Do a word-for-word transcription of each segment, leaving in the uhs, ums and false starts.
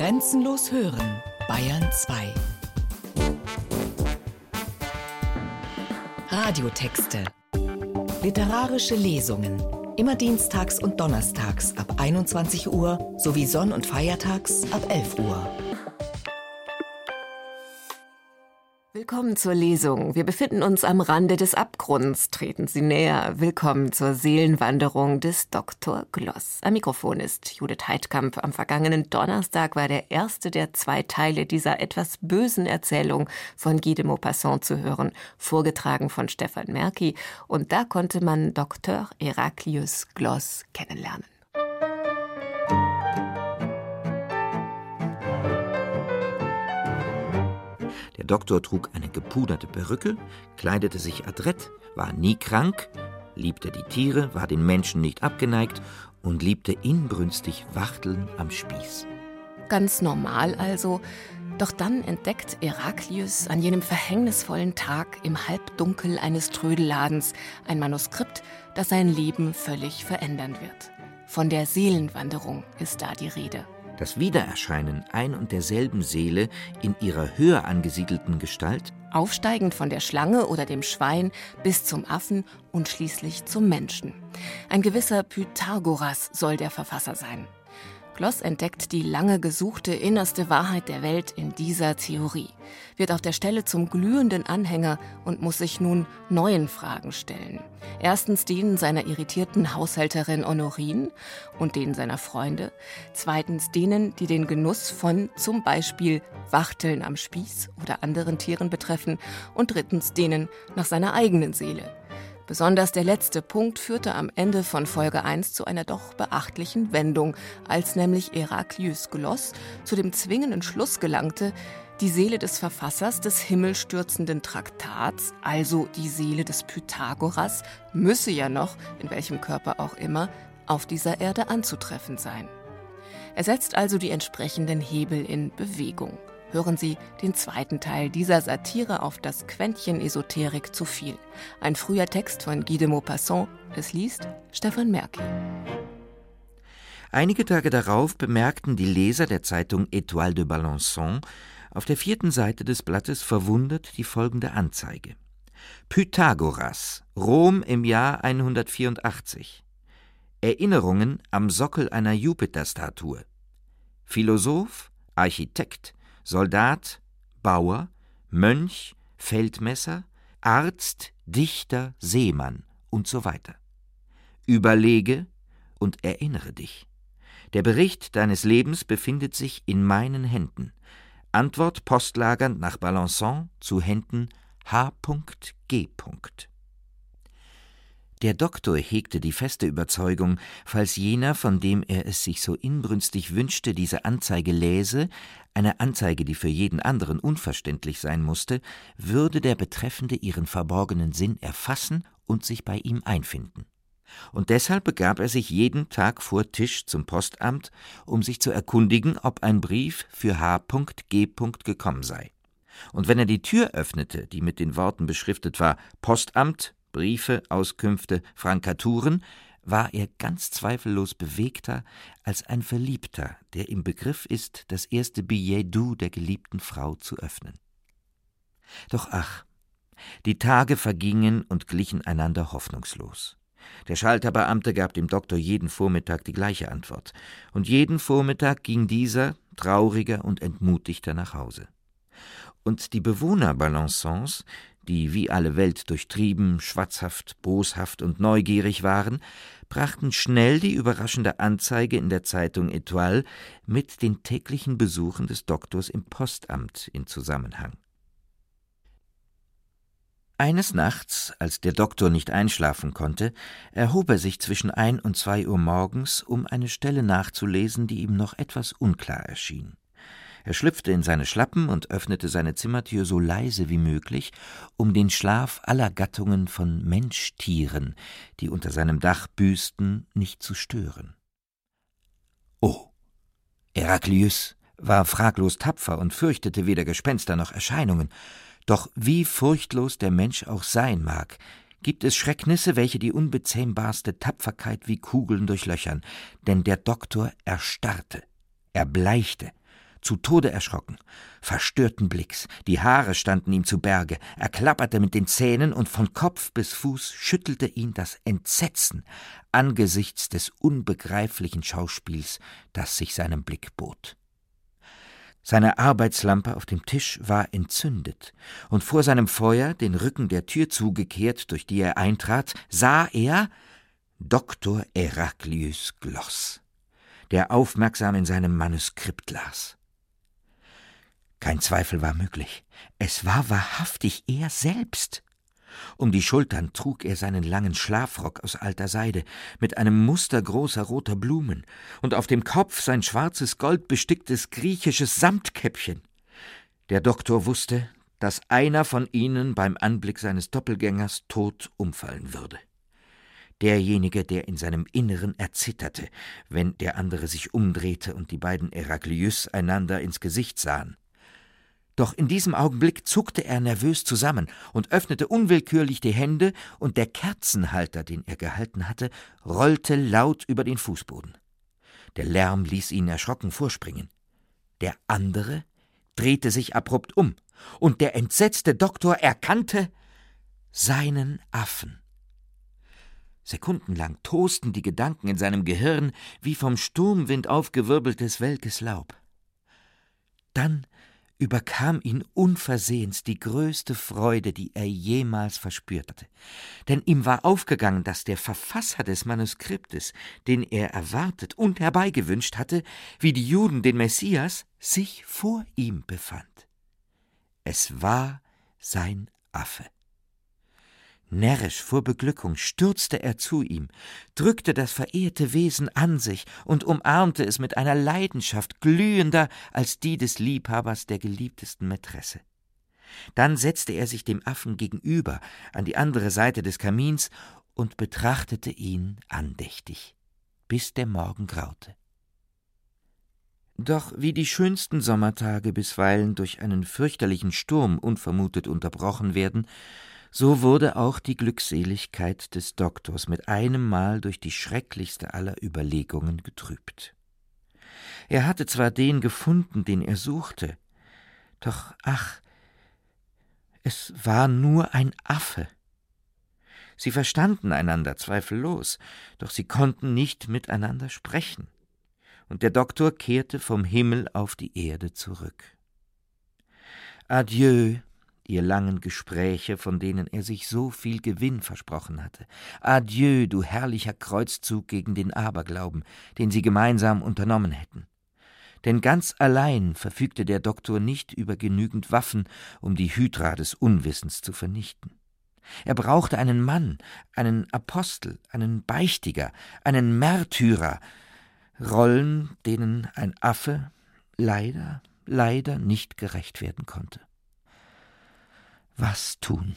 Grenzenlos hören, Bayern zwei. Radiotexte. Literarische Lesungen. Immer dienstags und donnerstags ab einundzwanzig Uhr sowie sonn- und feiertags ab elf Uhr. Willkommen zur Lesung. Wir befinden uns am Rande des Abgrunds. Treten Sie näher. Willkommen zur Seelenwanderung des Doktor Gloss. Am Mikrofon ist Judith Heidkamp. Am vergangenen Donnerstag war der erste der zwei Teile dieser etwas bösen Erzählung von Guy de Maupassant zu hören, vorgetragen von Stefan Merki. Und da konnte man Doktor Heraklius Gloss kennenlernen. Der Doktor trug eine gepuderte Perücke, kleidete sich adrett, war nie krank, liebte die Tiere, war den Menschen nicht abgeneigt und liebte inbrünstig Wachteln am Spieß. Ganz normal also. Doch dann entdeckt Heraklius an jenem verhängnisvollen Tag im Halbdunkel eines Trödelladens ein Manuskript, das sein Leben völlig verändern wird. Von der Seelenwanderung ist da die Rede. Das Wiedererscheinen ein und derselben Seele in ihrer höher angesiedelten Gestalt, aufsteigend von der Schlange oder dem Schwein bis zum Affen und schließlich zum Menschen. Ein gewisser Pythagoras soll der Verfasser sein. Gloss entdeckt die lange gesuchte innerste Wahrheit der Welt in dieser Theorie, wird auf der Stelle zum glühenden Anhänger und muss sich nun neuen Fragen stellen. Erstens denen seiner irritierten Haushälterin Honorine und denen seiner Freunde. Zweitens denen, die den Genuss von zum Beispiel Wachteln am Spieß oder anderen Tieren betreffen. Und drittens denen nach seiner eigenen Seele. Besonders der letzte Punkt führte am Ende von Folge eins zu einer doch beachtlichen Wendung, als nämlich Heraklius Gloss zu dem zwingenden Schluss gelangte, die Seele des Verfassers des himmelstürzenden Traktats, also die Seele des Pythagoras, müsse ja noch, in welchem Körper auch immer, auf dieser Erde anzutreffen sein. Er setzt also die entsprechenden Hebel in Bewegung. Hören Sie den zweiten Teil dieser Satire auf das Quäntchen Esoterik zu viel. Ein früher Text von Guy de Maupassant. Es liest Stefan Merki. Einige Tage darauf bemerkten die Leser der Zeitung Étoile de Besançon auf der vierten Seite des Blattes verwundert die folgende Anzeige. Pythagoras, Rom im Jahr hundertvierundachtzig. Erinnerungen am Sockel einer Jupiterstatue. Philosoph, Architekt, Soldat, Bauer, Mönch, Feldmesser, Arzt, Dichter, Seemann und so weiter. Überlege und erinnere dich. Der Bericht deines Lebens befindet sich in meinen Händen. Antwort postlagernd nach Besançon zu Händen H G Der Doktor hegte die feste Überzeugung, falls jener, von dem er es sich so inbrünstig wünschte, diese Anzeige läse, eine Anzeige, die für jeden anderen unverständlich sein musste, würde der Betreffende ihren verborgenen Sinn erfassen und sich bei ihm einfinden. Und deshalb begab er sich jeden Tag vor Tisch zum Postamt, um sich zu erkundigen, ob ein Brief für H G gekommen sei. Und wenn er die Tür öffnete, die mit den Worten beschriftet war, Postamt, Briefe, Auskünfte, Frankaturen, war er ganz zweifellos bewegter als ein Verliebter, der im Begriff ist, das erste Billet doux der geliebten Frau zu öffnen. Doch ach, die Tage vergingen und glichen einander hoffnungslos. Der Schalterbeamte gab dem Doktor jeden Vormittag die gleiche Antwort, und jeden Vormittag ging dieser, trauriger und entmutigter, nach Hause. Und die Bewohner Besançons, die wie alle Welt durchtrieben, schwatzhaft, boshaft und neugierig waren, brachten schnell die überraschende Anzeige in der Zeitung Étoile mit den täglichen Besuchen des Doktors im Postamt in Zusammenhang. Eines Nachts, als der Doktor nicht einschlafen konnte, erhob er sich zwischen ein und zwei Uhr morgens, um eine Stelle nachzulesen, die ihm noch etwas unklar erschien. Er schlüpfte in seine Schlappen und öffnete seine Zimmertür so leise wie möglich, um den Schlaf aller Gattungen von Menschtieren, die unter seinem Dach büßten, nicht zu stören. Oh! Heraklius war fraglos tapfer und fürchtete weder Gespenster noch Erscheinungen. Doch wie furchtlos der Mensch auch sein mag, gibt es Schrecknisse, welche die unbezähmbarste Tapferkeit wie Kugeln durchlöchern, denn der Doktor erstarrte, erbleichte, zu Tode erschrocken, verstörten Blicks, die Haare standen ihm zu Berge, er klapperte mit den Zähnen und von Kopf bis Fuß schüttelte ihn das Entsetzen angesichts des unbegreiflichen Schauspiels, das sich seinem Blick bot. Seine Arbeitslampe auf dem Tisch war entzündet, und vor seinem Feuer, den Rücken der Tür zugekehrt, durch die er eintrat, sah er Doktor Heraklius Gloß, der aufmerksam in seinem Manuskript las. Kein Zweifel war möglich. Es war wahrhaftig er selbst. Um die Schultern trug er seinen langen Schlafrock aus alter Seide mit einem Muster großer roter Blumen und auf dem Kopf sein schwarzes, goldbesticktes griechisches Samtkäppchen. Der Doktor wusste, dass einer von ihnen beim Anblick seines Doppelgängers tot umfallen würde. Derjenige, der in seinem Inneren erzitterte, wenn der andere sich umdrehte und die beiden Heraklius einander ins Gesicht sahen. Doch in diesem Augenblick zuckte er nervös zusammen und öffnete unwillkürlich die Hände, und der Kerzenhalter, den er gehalten hatte, rollte laut über den Fußboden. Der Lärm ließ ihn erschrocken vorspringen. Der andere drehte sich abrupt um, und der entsetzte Doktor erkannte seinen Affen. Sekundenlang tosten die Gedanken in seinem Gehirn wie vom Sturmwind aufgewirbeltes welkes Laub. Dann überkam ihn unversehens die größte Freude, die er jemals verspürt hatte. Denn ihm war aufgegangen, dass der Verfasser des Manuskriptes, den er erwartet und herbeigewünscht hatte, wie die Juden den Messias, sich vor ihm befand. Es war sein Affe. Närrisch vor Beglückung stürzte er zu ihm, drückte das verehrte Wesen an sich und umarmte es mit einer Leidenschaft glühender als die des Liebhabers der geliebtesten Mätresse. Dann setzte er sich dem Affen gegenüber an die andere Seite des Kamins und betrachtete ihn andächtig, bis der Morgen graute. Doch wie die schönsten Sommertage bisweilen durch einen fürchterlichen Sturm unvermutet unterbrochen werden, so wurde auch die Glückseligkeit des Doktors mit einem Mal durch die schrecklichste aller Überlegungen getrübt. Er hatte zwar den gefunden, den er suchte, doch ach, es war nur ein Affe. Sie verstanden einander zweifellos, doch sie konnten nicht miteinander sprechen, und der Doktor kehrte vom Himmel auf die Erde zurück. Adieu, ihr langen Gespräche, von denen er sich so viel Gewinn versprochen hatte. Adieu, du herrlicher Kreuzzug gegen den Aberglauben, den sie gemeinsam unternommen hätten. Denn ganz allein verfügte der Doktor nicht über genügend Waffen, um die Hydra des Unwissens zu vernichten. Er brauchte einen Mann, einen Apostel, einen Beichtiger, einen Märtyrer, Rollen, denen ein Affe leider, leider nicht gerecht werden konnte. Was tun?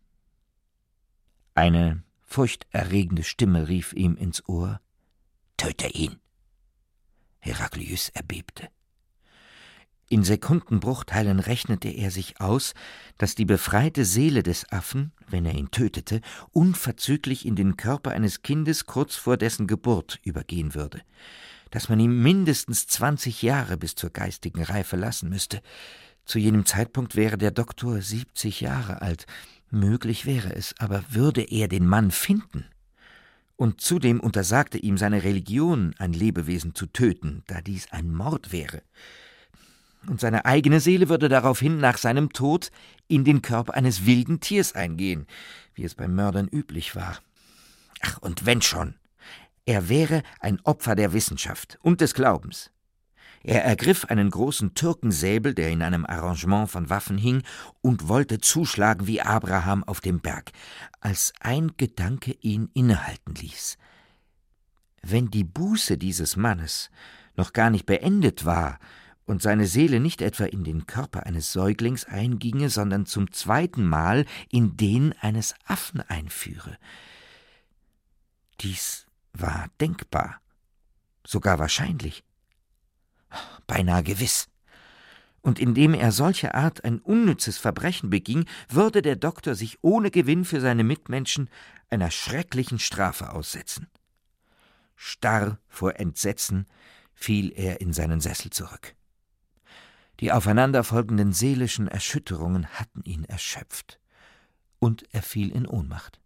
Eine furchterregende Stimme rief ihm ins Ohr: »Töte ihn!« Heraklius erbebte. In Sekundenbruchteilen rechnete er sich aus, dass die befreite Seele des Affen, wenn er ihn tötete, unverzüglich in den Körper eines Kindes kurz vor dessen Geburt übergehen würde, dass man ihm mindestens zwanzig Jahre bis zur geistigen Reife lassen müsste. Zu jenem Zeitpunkt wäre der Doktor siebzig Jahre alt. Möglich wäre es, aber würde er den Mann finden? Und zudem untersagte ihm seine Religion, ein Lebewesen zu töten, da dies ein Mord wäre. Und seine eigene Seele würde daraufhin nach seinem Tod in den Körper eines wilden Tiers eingehen, wie es bei Mördern üblich war. Ach, und wenn schon, er wäre ein Opfer der Wissenschaft und des Glaubens. Er ergriff einen großen Türkensäbel, der in einem Arrangement von Waffen hing, und wollte zuschlagen wie Abraham auf dem Berg, als ein Gedanke ihn innehalten ließ. Wenn die Buße dieses Mannes noch gar nicht beendet war und seine Seele nicht etwa in den Körper eines Säuglings einginge, sondern zum zweiten Mal in den eines Affen einführe. Dies war denkbar, sogar wahrscheinlich. Beinahe gewiss. Und indem er solche Art ein unnützes Verbrechen beging, würde der Doktor sich ohne Gewinn für seine Mitmenschen einer schrecklichen Strafe aussetzen. Starr vor Entsetzen fiel er in seinen Sessel zurück. Die aufeinanderfolgenden seelischen Erschütterungen hatten ihn erschöpft, und er fiel in Ohnmacht.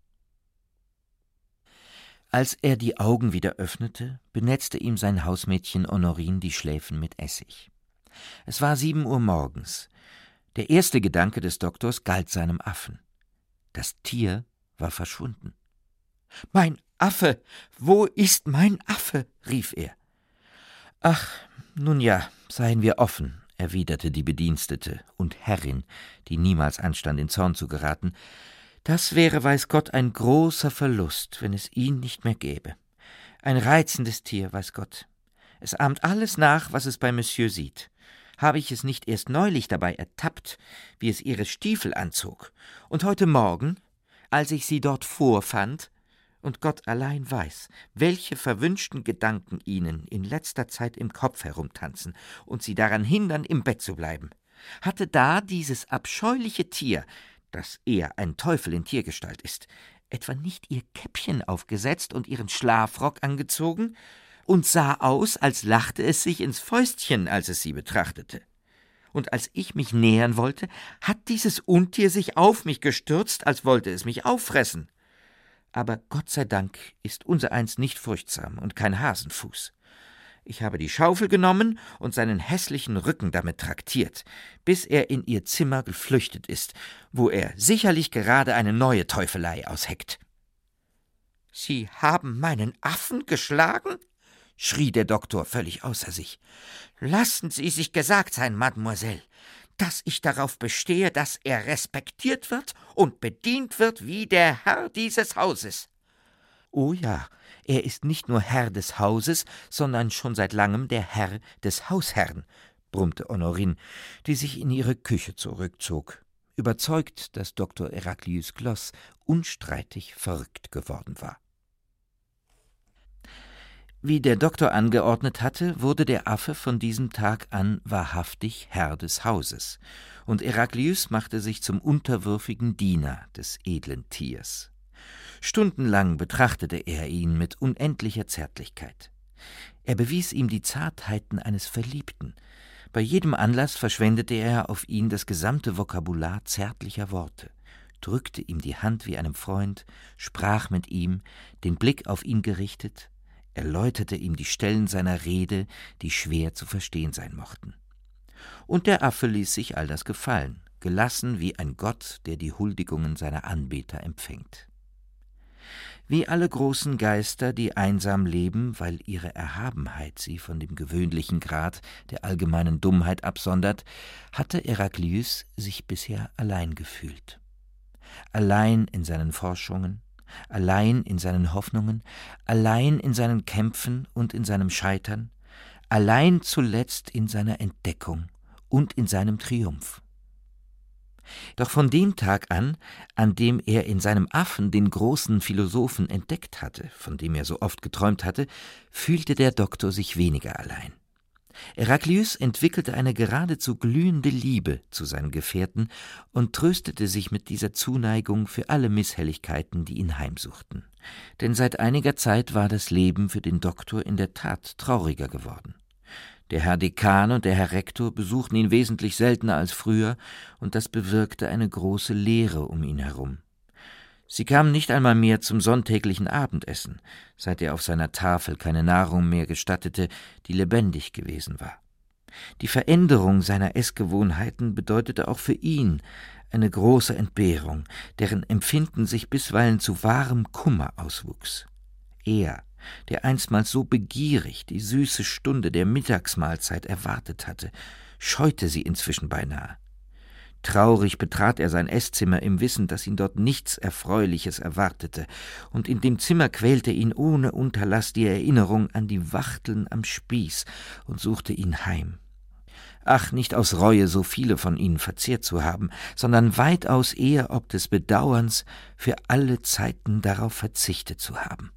Als er die Augen wieder öffnete, benetzte ihm sein Hausmädchen Honorine die Schläfen mit Essig. Es war sieben Uhr morgens. Der erste Gedanke des Doktors galt seinem Affen. Das Tier war verschwunden. »Mein Affe! Wo ist mein Affe?« rief er. »Ach, nun ja, seien wir offen«, erwiderte die Bedienstete und Herrin, die niemals anstand, in Zorn zu geraten. »Das wäre, weiß Gott, ein großer Verlust, wenn es ihn nicht mehr gäbe. Ein reizendes Tier, weiß Gott. Es ahmt alles nach, was es bei Monsieur sieht. Habe ich es nicht erst neulich dabei ertappt, wie es ihre Stiefel anzog, und heute Morgen, als ich sie dort vorfand, und Gott allein weiß, welche verwünschten Gedanken ihnen in letzter Zeit im Kopf herumtanzen und sie daran hindern, im Bett zu bleiben, hatte da dieses abscheuliche Tier, das eher ein Teufel in Tiergestalt ist, etwa nicht ihr Käppchen aufgesetzt und ihren Schlafrock angezogen und sah aus, als lachte es sich ins Fäustchen, als es sie betrachtete. Und als ich mich nähern wollte, hat dieses Untier sich auf mich gestürzt, als wollte es mich auffressen. Aber Gott sei Dank ist unsereins nicht furchtsam und kein Hasenfuß. Ich habe die Schaufel genommen und seinen hässlichen Rücken damit traktiert, bis er in ihr Zimmer geflüchtet ist, wo er sicherlich gerade eine neue Teufelei ausheckt.« »Sie haben meinen Affen geschlagen?« schrie der Doktor völlig außer sich. »Lassen Sie sich gesagt sein, Mademoiselle, dass ich darauf bestehe, dass er respektiert wird und bedient wird wie der Herr dieses Hauses.« »Oh ja, er ist nicht nur Herr des Hauses, sondern schon seit langem der Herr des Hausherrn«, brummte Honorine, die sich in ihre Küche zurückzog, überzeugt, dass Doktor Heraclius Gloss unstreitig verrückt geworden war. Wie der Doktor angeordnet hatte, wurde der Affe von diesem Tag an wahrhaftig Herr des Hauses, und Heraclius machte sich zum unterwürfigen Diener des edlen Tiers. Stundenlang betrachtete er ihn mit unendlicher Zärtlichkeit. Er bewies ihm die Zartheiten eines Verliebten. Bei jedem Anlass verschwendete er auf ihn das gesamte Vokabular zärtlicher Worte, drückte ihm die Hand wie einem Freund, sprach mit ihm, den Blick auf ihn gerichtet, erläuterte ihm die Stellen seiner Rede, die schwer zu verstehen sein mochten. Und der Affe ließ sich all das gefallen, gelassen wie ein Gott, der die Huldigungen seiner Anbeter empfängt. Wie alle großen Geister, die einsam leben, weil ihre Erhabenheit sie von dem gewöhnlichen Grad der allgemeinen Dummheit absondert, hatte Heraclius sich bisher allein gefühlt. Allein in seinen Forschungen, allein in seinen Hoffnungen, allein in seinen Kämpfen und in seinem Scheitern, allein zuletzt in seiner Entdeckung und in seinem Triumph. Doch von dem Tag an, an dem er in seinem Affen den großen Philosophen entdeckt hatte, von dem er so oft geträumt hatte, fühlte der Doktor sich weniger allein. Heraclius entwickelte eine geradezu glühende Liebe zu seinen Gefährten und tröstete sich mit dieser Zuneigung für alle Misshelligkeiten, die ihn heimsuchten. Denn seit einiger Zeit war das Leben für den Doktor in der Tat trauriger geworden. Der Herr Dekan und der Herr Rektor besuchten ihn wesentlich seltener als früher, und das bewirkte eine große Leere um ihn herum. Sie kamen nicht einmal mehr zum sonntäglichen Abendessen, seit er auf seiner Tafel keine Nahrung mehr gestattete, die lebendig gewesen war. Die Veränderung seiner Essgewohnheiten bedeutete auch für ihn eine große Entbehrung, deren Empfinden sich bisweilen zu wahrem Kummer auswuchs. Er, der einstmals so begierig die süße Stunde der Mittagsmahlzeit erwartet hatte, scheute sie inzwischen beinahe. Traurig betrat er sein Esszimmer im Wissen, dass ihn dort nichts Erfreuliches erwartete, und in dem Zimmer quälte ihn ohne Unterlass die Erinnerung an die Wachteln am Spieß und suchte ihn heim. Ach, nicht aus Reue, so viele von ihnen verzehrt zu haben, sondern weitaus eher ob des Bedauerns, für alle Zeiten darauf verzichtet zu haben.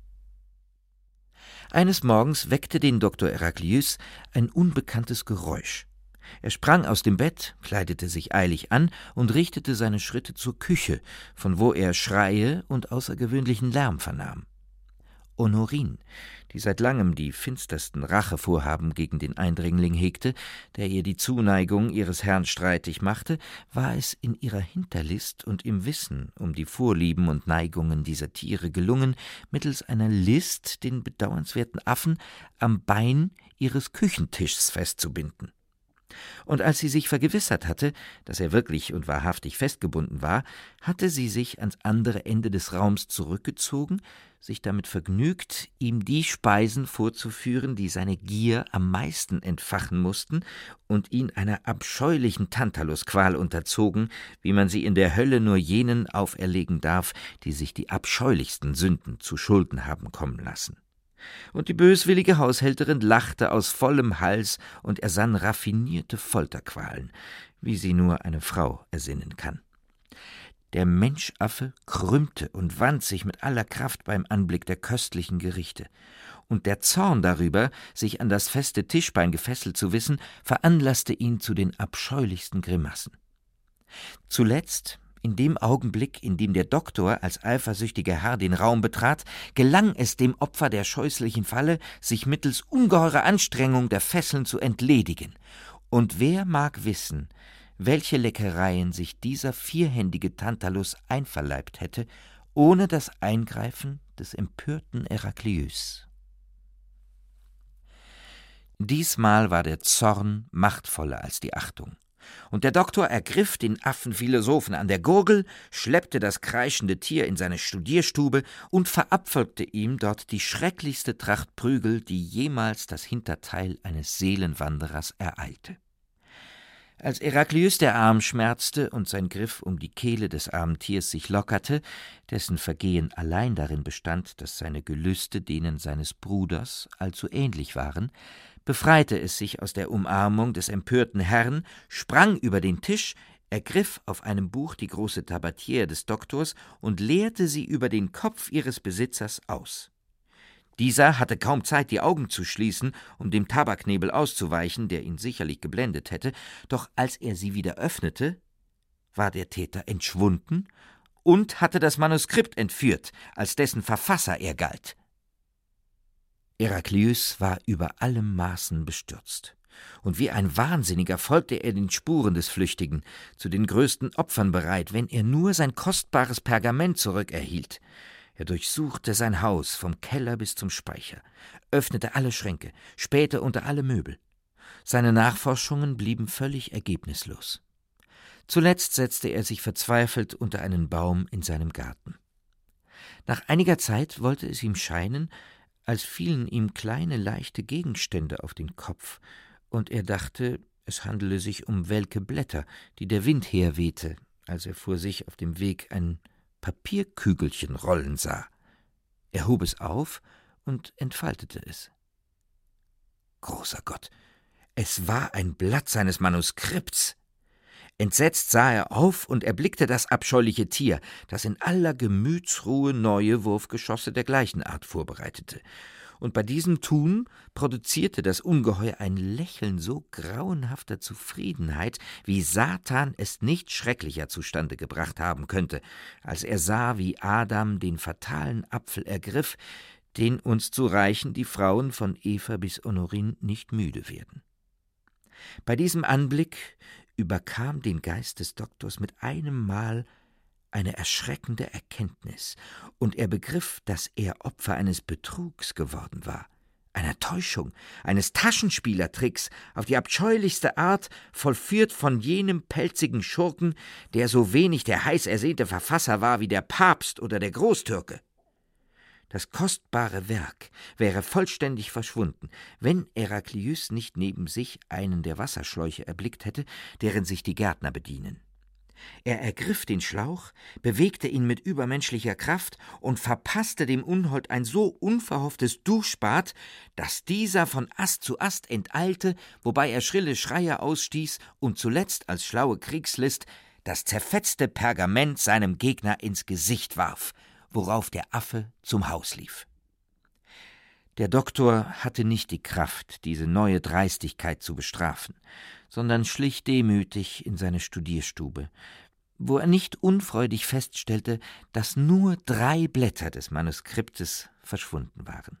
Eines Morgens weckte den Doktor Heraclius ein unbekanntes Geräusch. Er sprang aus dem Bett, kleidete sich eilig an und richtete seine Schritte zur Küche, von wo er Schreie und außergewöhnlichen Lärm vernahm. Honorine, die seit langem die finstersten Rachevorhaben gegen den Eindringling hegte, der ihr die Zuneigung ihres Herrn streitig machte, war es in ihrer Hinterlist und im Wissen um die Vorlieben und Neigungen dieser Tiere gelungen, mittels einer List den bedauernswerten Affen am Bein ihres Küchentischs festzubinden. Und als sie sich vergewissert hatte, dass er wirklich und wahrhaftig festgebunden war, hatte sie sich ans andere Ende des Raums zurückgezogen, sich damit vergnügt, ihm die Speisen vorzuführen, die seine Gier am meisten entfachen mussten und ihn einer abscheulichen Tantalusqual unterzogen, wie man sie in der Hölle nur jenen auferlegen darf, die sich die abscheulichsten Sünden zu Schulden haben kommen lassen. Und die böswillige Haushälterin lachte aus vollem Hals und ersann raffinierte Folterqualen, wie sie nur eine Frau ersinnen kann. Der Menschaffe krümmte und wand sich mit aller Kraft beim Anblick der köstlichen Gerichte, und der Zorn darüber, sich an das feste Tischbein gefesselt zu wissen, veranlasste ihn zu den abscheulichsten Grimassen. Zuletzt, in dem Augenblick, in dem der Doktor als eifersüchtiger Herr den Raum betrat, gelang es dem Opfer der scheußlichen Falle, sich mittels ungeheurer Anstrengung der Fesseln zu entledigen. Und wer mag wissen, welche Leckereien sich dieser vierhändige Tantalus einverleibt hätte, ohne das Eingreifen des empörten Heraklius. Diesmal war der Zorn machtvoller als die Achtung. Und der Doktor ergriff den Affenphilosophen an der Gurgel, schleppte das kreischende Tier in seine Studierstube und verabfolgte ihm dort die schrecklichste Tracht Prügel, die jemals das Hinterteil eines Seelenwanderers ereilte. Als Heraklius der Arm schmerzte und sein Griff um die Kehle des armen Tiers sich lockerte, dessen Vergehen allein darin bestand, dass seine Gelüste denen seines Bruders allzu ähnlich waren, befreite es sich aus der Umarmung des empörten Herrn, sprang über den Tisch, ergriff auf einem Buch die große Tabatiere des Doktors und leerte sie über den Kopf ihres Besitzers aus. Dieser hatte kaum Zeit, die Augen zu schließen, um dem Tabaknebel auszuweichen, der ihn sicherlich geblendet hätte, doch als er sie wieder öffnete, war der Täter entschwunden und hatte das Manuskript entführt, als dessen Verfasser er galt. Heraklius war über allem Maßen bestürzt, und wie ein Wahnsinniger folgte er den Spuren des Flüchtigen, zu den größten Opfern bereit, wenn er nur sein kostbares Pergament zurückerhielt. Er durchsuchte sein Haus vom Keller bis zum Speicher, öffnete alle Schränke, spähte unter alle Möbel. Seine Nachforschungen blieben völlig ergebnislos. Zuletzt setzte er sich verzweifelt unter einen Baum in seinem Garten. Nach einiger Zeit wollte es ihm scheinen, als fielen ihm kleine, leichte Gegenstände auf den Kopf, und er dachte, es handele sich um welke Blätter, die der Wind herwehte, als er vor sich auf dem Weg ein Papierkügelchen rollen sah. Er hob es auf und entfaltete es. Großer Gott, es war ein Blatt seines Manuskripts! Entsetzt sah er auf und erblickte das abscheuliche Tier, das in aller Gemütsruhe neue Wurfgeschosse der gleichen Art vorbereitete. Und bei diesem Tun produzierte das Ungeheuer ein Lächeln so grauenhafter Zufriedenheit, wie Satan es nicht schrecklicher zustande gebracht haben könnte, als er sah, wie Adam den fatalen Apfel ergriff, den uns zu reichen die Frauen von Eva bis Honorine nicht müde werden. Bei diesem Anblick überkam den Geist des Doktors mit einem Mal eine erschreckende Erkenntnis, und er begriff, dass er Opfer eines Betrugs geworden war, einer Täuschung, eines Taschenspielertricks auf die abscheulichste Art, vollführt von jenem pelzigen Schurken, der so wenig der heiß ersehnte Verfasser war wie der Papst oder der Großtürke. Das kostbare Werk wäre vollständig verschwunden, wenn Heraklius nicht neben sich einen der Wasserschläuche erblickt hätte, deren sich die Gärtner bedienen. Er ergriff den Schlauch, bewegte ihn mit übermenschlicher Kraft und verpasste dem Unhold ein so unverhofftes Duschbad, dass dieser von Ast zu Ast enteilte, wobei er schrille Schreie ausstieß und zuletzt als schlaue Kriegslist das zerfetzte Pergament seinem Gegner ins Gesicht warf, worauf der Affe zum Haus lief. Der Doktor hatte nicht die Kraft, diese neue Dreistigkeit zu bestrafen, sondern schlich demütig in seine Studierstube, wo er nicht unfreudig feststellte, dass nur drei Blätter des Manuskriptes verschwunden waren.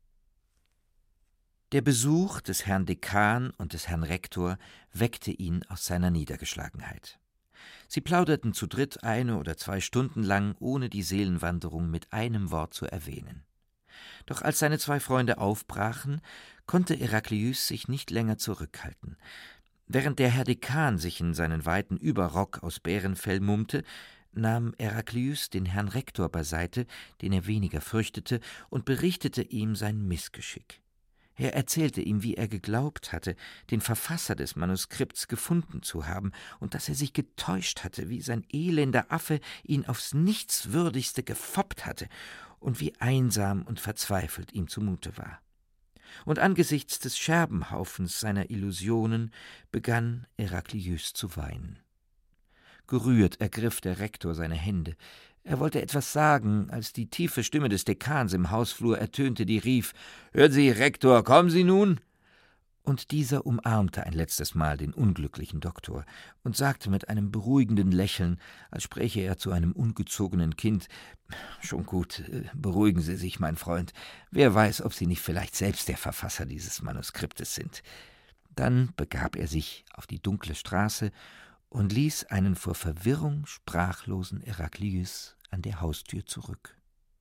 Der Besuch des Herrn Dekan und des Herrn Rektor weckte ihn aus seiner Niedergeschlagenheit. Sie plauderten zu dritt eine oder zwei Stunden lang, ohne die Seelenwanderung mit einem Wort zu erwähnen. Doch als seine zwei Freunde aufbrachen, konnte Heraklius sich nicht länger zurückhalten. Während der Herr Dekan sich in seinen weiten Überrock aus Bärenfell mummte, nahm Heraklius den Herrn Rektor beiseite, den er weniger fürchtete, und berichtete ihm sein Missgeschick. Er erzählte ihm, wie er geglaubt hatte, den Verfasser des Manuskripts gefunden zu haben, und dass er sich getäuscht hatte, wie sein elender Affe ihn aufs Nichtswürdigste gefoppt hatte, und wie einsam und verzweifelt ihm zumute war. Und angesichts des Scherbenhaufens seiner Illusionen begann Heraklius zu weinen. Gerührt ergriff der Rektor seine Hände. Er wollte etwas sagen, als die tiefe Stimme des Dekans im Hausflur ertönte, die rief: »Hören Sie, Rektor, kommen Sie nun!« Und dieser umarmte ein letztes Mal den unglücklichen Doktor und sagte mit einem beruhigenden Lächeln, als spräche er zu einem ungezogenen Kind: »Schon gut, beruhigen Sie sich, mein Freund. Wer weiß, ob Sie nicht vielleicht selbst der Verfasser dieses Manuskriptes sind.« Dann begab er sich auf die dunkle Straße und ließ einen vor Verwirrung sprachlosen Heraklius an der Haustür zurück.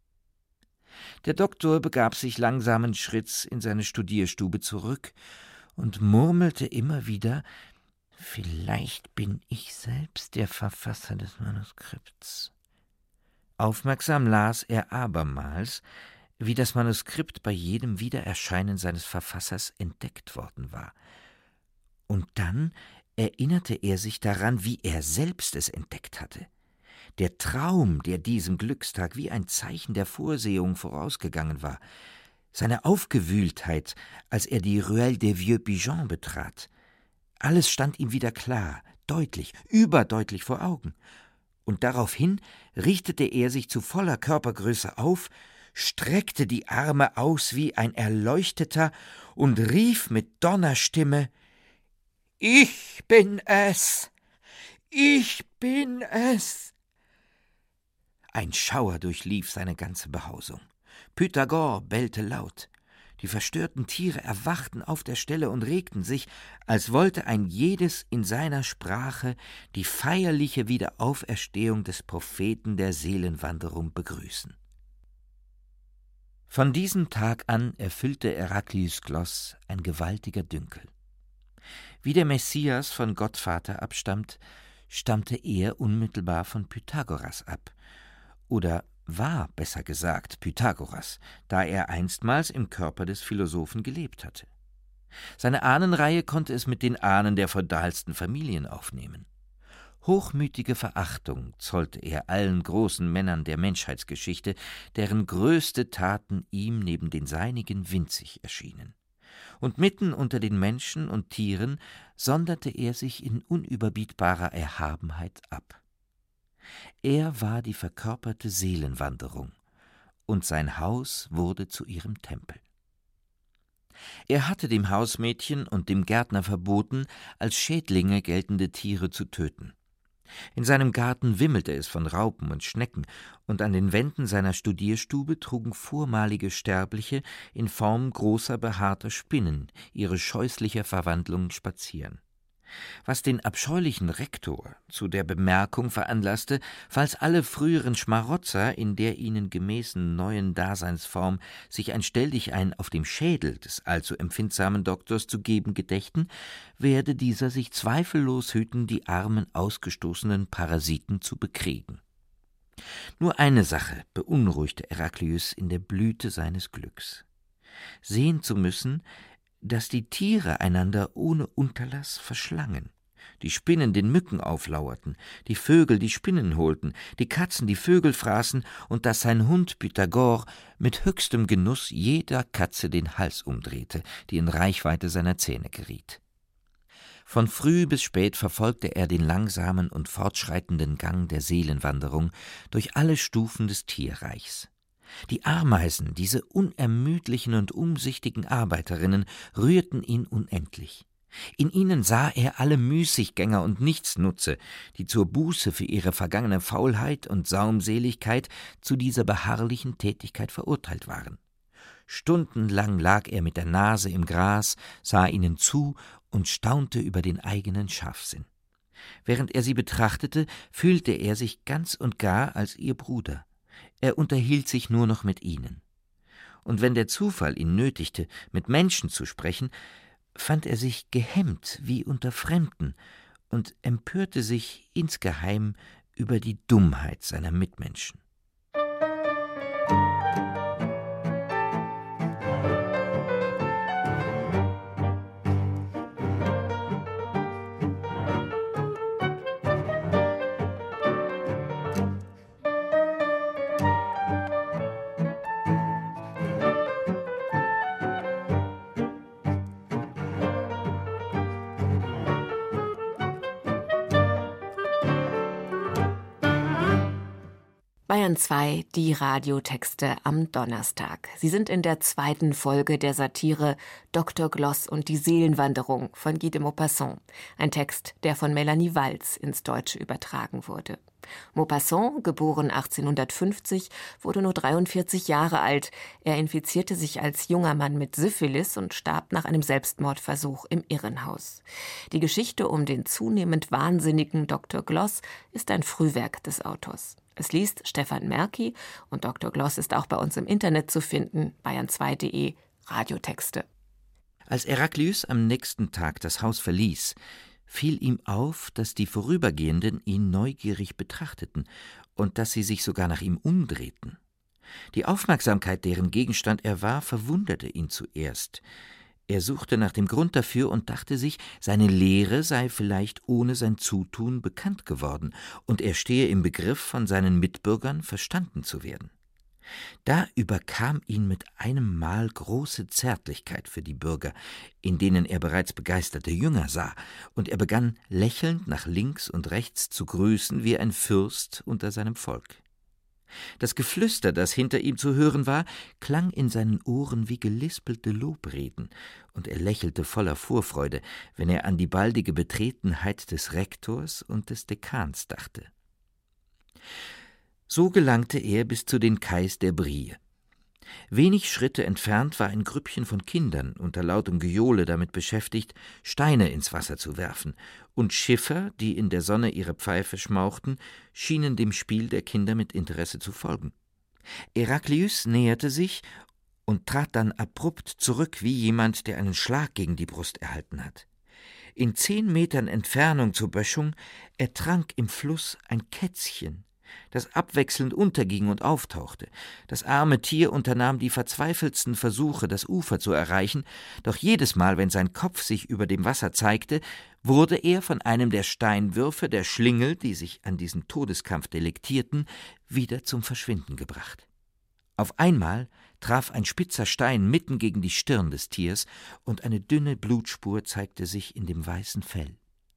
Der Doktor begab sich langsamen Schritts in seine Studierstube zurück und murmelte immer wieder: »Vielleicht bin ich selbst der Verfasser des Manuskripts.« Aufmerksam las er abermals, wie das Manuskript bei jedem Wiedererscheinen seines Verfassers entdeckt worden war. Und dann erinnerte er sich daran, wie er selbst es entdeckt hatte. Der Traum, der diesem Glückstag wie ein Zeichen der Vorsehung vorausgegangen war, seine Aufgewühltheit, als er die Ruelle des Vieux Pigeons betrat, alles stand ihm wieder klar, deutlich, überdeutlich vor Augen. Und daraufhin richtete er sich zu voller Körpergröße auf, streckte die Arme aus wie ein Erleuchteter und rief mit Donnerstimme: »Ich bin es! Ich bin es!« Ein Schauer durchlief seine ganze Behausung. Pythagor bellte laut. Die verstörten Tiere erwachten auf der Stelle und regten sich, als wollte ein jedes in seiner Sprache die feierliche Wiederauferstehung des Propheten der Seelenwanderung begrüßen. Von diesem Tag an erfüllte Heraklius Gloss ein gewaltiger Dünkel. Wie der Messias von Gottvater abstammt, stammte er unmittelbar von Pythagoras ab, oder war, besser gesagt, Pythagoras, da er einstmals im Körper des Philosophen gelebt hatte. Seine Ahnenreihe konnte es mit den Ahnen der feudalsten Familien aufnehmen. Hochmütige Verachtung zollte er allen großen Männern der Menschheitsgeschichte, deren größte Taten ihm neben den seinigen winzig erschienen. Und mitten unter den Menschen und Tieren sonderte er sich in unüberbietbarer Erhabenheit ab. Er war die verkörperte Seelenwanderung, und sein Haus wurde zu ihrem Tempel. Er hatte dem Hausmädchen und dem Gärtner verboten, als Schädlinge geltende Tiere zu töten. In seinem Garten wimmelte es von Raupen und Schnecken, und an den Wänden seiner Studierstube trugen vormalige Sterbliche in Form großer behaarter Spinnen ihre scheußliche Verwandlung spazieren. Was den abscheulichen Rektor zu der Bemerkung veranlasste, falls alle früheren Schmarotzer in der ihnen gemäßen neuen Daseinsform sich ein Stelldichein auf dem Schädel des allzu empfindsamen Doktors zu geben gedächten, werde dieser sich zweifellos hüten, die armen, ausgestoßenen Parasiten zu bekriegen. Nur eine Sache beunruhigte Heraklius in der Blüte seines Glücks: sehen zu müssen, dass die Tiere einander ohne Unterlass verschlangen, die Spinnen den Mücken auflauerten, die Vögel die Spinnen holten, die Katzen die Vögel fraßen, und dass sein Hund Pythagor mit höchstem Genuss jeder Katze den Hals umdrehte, die in Reichweite seiner Zähne geriet. Von früh bis spät verfolgte er den langsamen und fortschreitenden Gang der Seelenwanderung durch alle Stufen des Tierreichs. Die Ameisen, diese unermüdlichen und umsichtigen Arbeiterinnen, rührten ihn unendlich. In ihnen sah er alle Müßiggänger und Nichtsnutze, die zur Buße für ihre vergangene Faulheit und Saumseligkeit zu dieser beharrlichen Tätigkeit verurteilt waren. Stundenlang lag er mit der Nase im Gras, sah ihnen zu und staunte über den eigenen Scharfsinn. Während er sie betrachtete, fühlte er sich ganz und gar als ihr Bruder. Er unterhielt sich nur noch mit ihnen. Und wenn der Zufall ihn nötigte, mit Menschen zu sprechen, fand er sich gehemmt wie unter Fremden und empörte sich insgeheim über die Dummheit seiner Mitmenschen. Bayern zwei, die Radiotexte am Donnerstag. Sie sind in der zweiten Folge der Satire Doktor Gloss und die Seelenwanderung von Guy de Maupassant. Ein Text, der von Melanie Walz ins Deutsche übertragen wurde. Maupassant, geboren achtzehnhundertfünfzig, wurde nur dreiundvierzig Jahre alt. Er infizierte sich als junger Mann mit Syphilis und starb nach einem Selbstmordversuch im Irrenhaus. Die Geschichte um den zunehmend wahnsinnigen Doktor Gloss ist ein Frühwerk des Autors. Es liest Stefan Merki und Doktor Gloss ist auch bei uns im Internet zu finden, bayern zwei punkt de, Radiotexte. Als Heraklius am nächsten Tag das Haus verließ, fiel ihm auf, dass die Vorübergehenden ihn neugierig betrachteten und dass sie sich sogar nach ihm umdrehten. Die Aufmerksamkeit, deren Gegenstand er war, verwunderte ihn zuerst. Er suchte nach dem Grund dafür und dachte sich, seine Lehre sei vielleicht ohne sein Zutun bekannt geworden und er stehe im Begriff, von seinen Mitbürgern verstanden zu werden. Da überkam ihn mit einem Mal große Zärtlichkeit für die Bürger, in denen er bereits begeisterte Jünger sah, und er begann lächelnd nach links und rechts zu grüßen wie ein Fürst unter seinem Volk. Das Geflüster, das hinter ihm zu hören war, klang in seinen Ohren wie gelispelte Lobreden, und er lächelte voller Vorfreude, wenn er an die baldige Betretenheit des Rektors und des Dekans dachte. So gelangte er bis zu den Quais der Brie. Wenig Schritte entfernt war ein Grüppchen von Kindern unter lautem Gejohle damit beschäftigt, Steine ins Wasser zu werfen, und Schiffer, die in der Sonne ihre Pfeife schmauchten, schienen dem Spiel der Kinder mit Interesse zu folgen. Heraklius näherte sich und trat dann abrupt zurück wie jemand, der einen Schlag gegen die Brust erhalten hat. In zehn Metern Entfernung zur Böschung ertrank im Fluss ein Kätzchen, das abwechselnd unterging und auftauchte. Das arme Tier unternahm die verzweifeltsten Versuche, das Ufer zu erreichen, doch jedes Mal, wenn sein Kopf sich über dem Wasser zeigte, wurde er von einem der Steinwürfe der Schlingel, die sich an diesem Todeskampf delektierten, wieder zum Verschwinden gebracht. Auf einmal traf ein spitzer Stein mitten gegen die Stirn des Tiers, und eine dünne Blutspur zeigte sich in dem weißen Fell.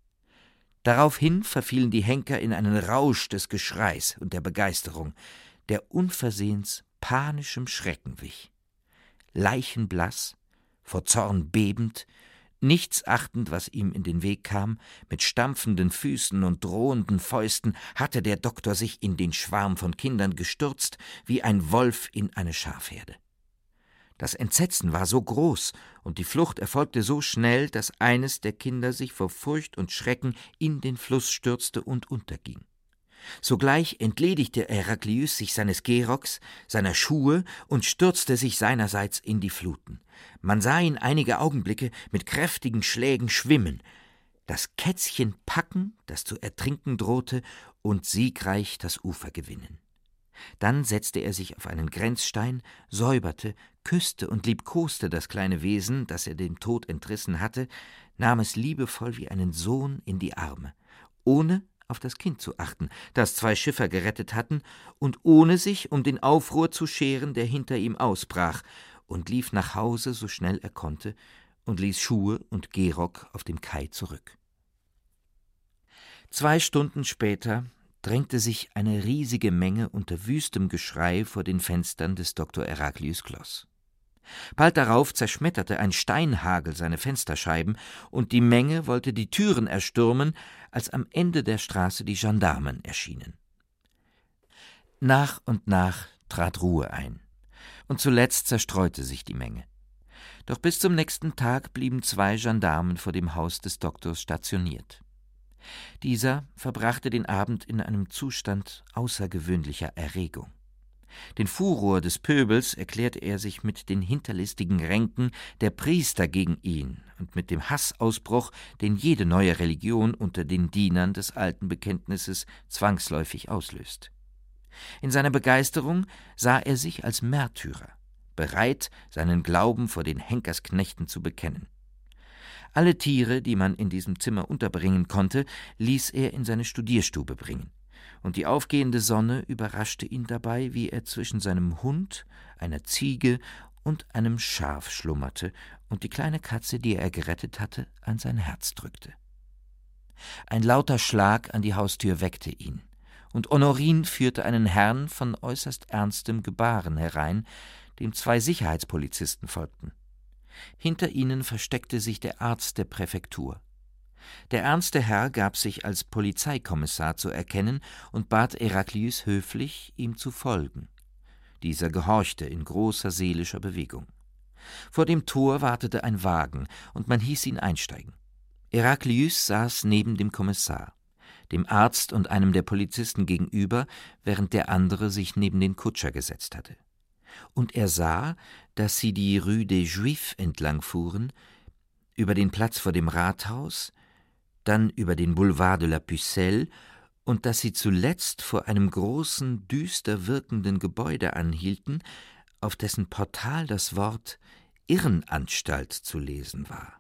Daraufhin verfielen die Henker in einen Rausch des Geschreis und der Begeisterung, der unversehens panischem Schrecken wich. Leichenblass, vor Zorn bebend, nichts achtend, was ihm in den Weg kam, mit stampfenden Füßen und drohenden Fäusten hatte der Doktor sich in den Schwarm von Kindern gestürzt, wie ein Wolf in eine Schafherde. Das Entsetzen war so groß und die Flucht erfolgte so schnell, dass eines der Kinder sich vor Furcht und Schrecken in den Fluss stürzte und unterging. Sogleich entledigte Heraklius sich seines Gehrocks, seiner Schuhe und stürzte sich seinerseits in die Fluten. Man sah ihn einige Augenblicke mit kräftigen Schlägen schwimmen, das Kätzchen packen, das zu ertrinken drohte, und siegreich das Ufer gewinnen. Dann setzte er sich auf einen Grenzstein, säuberte, küsste und liebkoste das kleine Wesen, das er dem Tod entrissen hatte, nahm es liebevoll wie einen Sohn in die Arme, ohne auf das Kind zu achten, das zwei Schiffer gerettet hatten, und ohne sich um den Aufruhr zu scheren, der hinter ihm ausbrach, und lief nach Hause, so schnell er konnte, und ließ Schuhe und Gehrock auf dem Kai zurück. Zwei Stunden später drängte sich eine riesige Menge unter wüstem Geschrei vor den Fenstern des Doktor Heraklius Gloss. Bald darauf zerschmetterte ein Steinhagel seine Fensterscheiben, und die Menge wollte die Türen erstürmen, als am Ende der Straße die Gendarmen erschienen. Nach und nach trat Ruhe ein, und zuletzt zerstreute sich die Menge. Doch bis zum nächsten Tag blieben zwei Gendarmen vor dem Haus des Doktors stationiert. Dieser verbrachte den Abend in einem Zustand außergewöhnlicher Erregung. Den Furor des Pöbels erklärte er sich mit den hinterlistigen Ränken der Priester gegen ihn und mit dem Hassausbruch, den jede neue Religion unter den Dienern des alten Bekenntnisses zwangsläufig auslöst. In seiner Begeisterung sah er sich als Märtyrer, bereit, seinen Glauben vor den Henkersknechten zu bekennen. Alle Tiere, die man in diesem Zimmer unterbringen konnte, ließ er in seine Studierstube bringen, und die aufgehende Sonne überraschte ihn dabei, wie er zwischen seinem Hund, einer Ziege und einem Schaf schlummerte und die kleine Katze, die er gerettet hatte, an sein Herz drückte. Ein lauter Schlag an die Haustür weckte ihn, und Honorine führte einen Herrn von äußerst ernstem Gebaren herein, dem zwei Sicherheitspolizisten folgten. Hinter ihnen versteckte sich der Arzt der Präfektur. Der ernste Herr gab sich als Polizeikommissar zu erkennen und bat Heraklius höflich, ihm zu folgen. Dieser gehorchte in großer seelischer Bewegung. Vor dem Tor wartete ein Wagen, und man hieß ihn einsteigen. Heraklius saß neben dem Kommissar, dem Arzt und einem der Polizisten gegenüber, während der andere sich neben den Kutscher gesetzt hatte. Und er sah, dass sie die Rue des Juifs entlang fuhren, über den Platz vor dem Rathaus, dann über den Boulevard de la Pucelle, und dass sie zuletzt vor einem großen, düster wirkenden Gebäude anhielten, auf dessen Portal das Wort Irrenanstalt zu lesen war.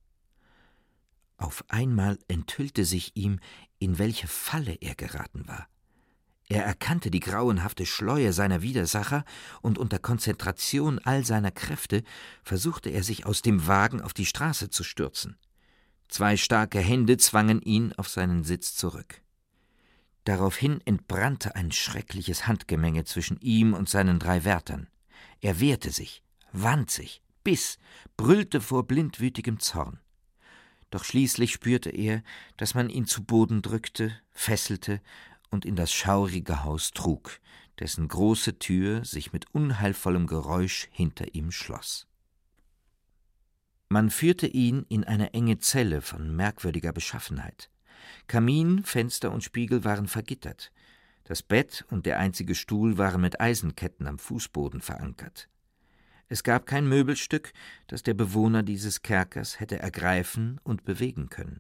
Auf einmal enthüllte sich ihm, in welche Falle er geraten war. Er erkannte die grauenhafte Schleue seiner Widersacher, und unter Konzentration all seiner Kräfte versuchte er, sich aus dem Wagen auf die Straße zu stürzen. Zwei starke Hände zwangen ihn auf seinen Sitz zurück. Daraufhin entbrannte ein schreckliches Handgemenge zwischen ihm und seinen drei Wärtern. Er wehrte sich, wand sich, biss, brüllte vor blindwütigem Zorn. Doch schließlich spürte er, dass man ihn zu Boden drückte, fesselte und in das schaurige Haus trug, dessen große Tür sich mit unheilvollem Geräusch hinter ihm schloss. Man führte ihn in eine enge Zelle von merkwürdiger Beschaffenheit. Kamin, Fenster und Spiegel waren vergittert. Das Bett und der einzige Stuhl waren mit Eisenketten am Fußboden verankert. Es gab kein Möbelstück, das der Bewohner dieses Kerkers hätte ergreifen und bewegen können.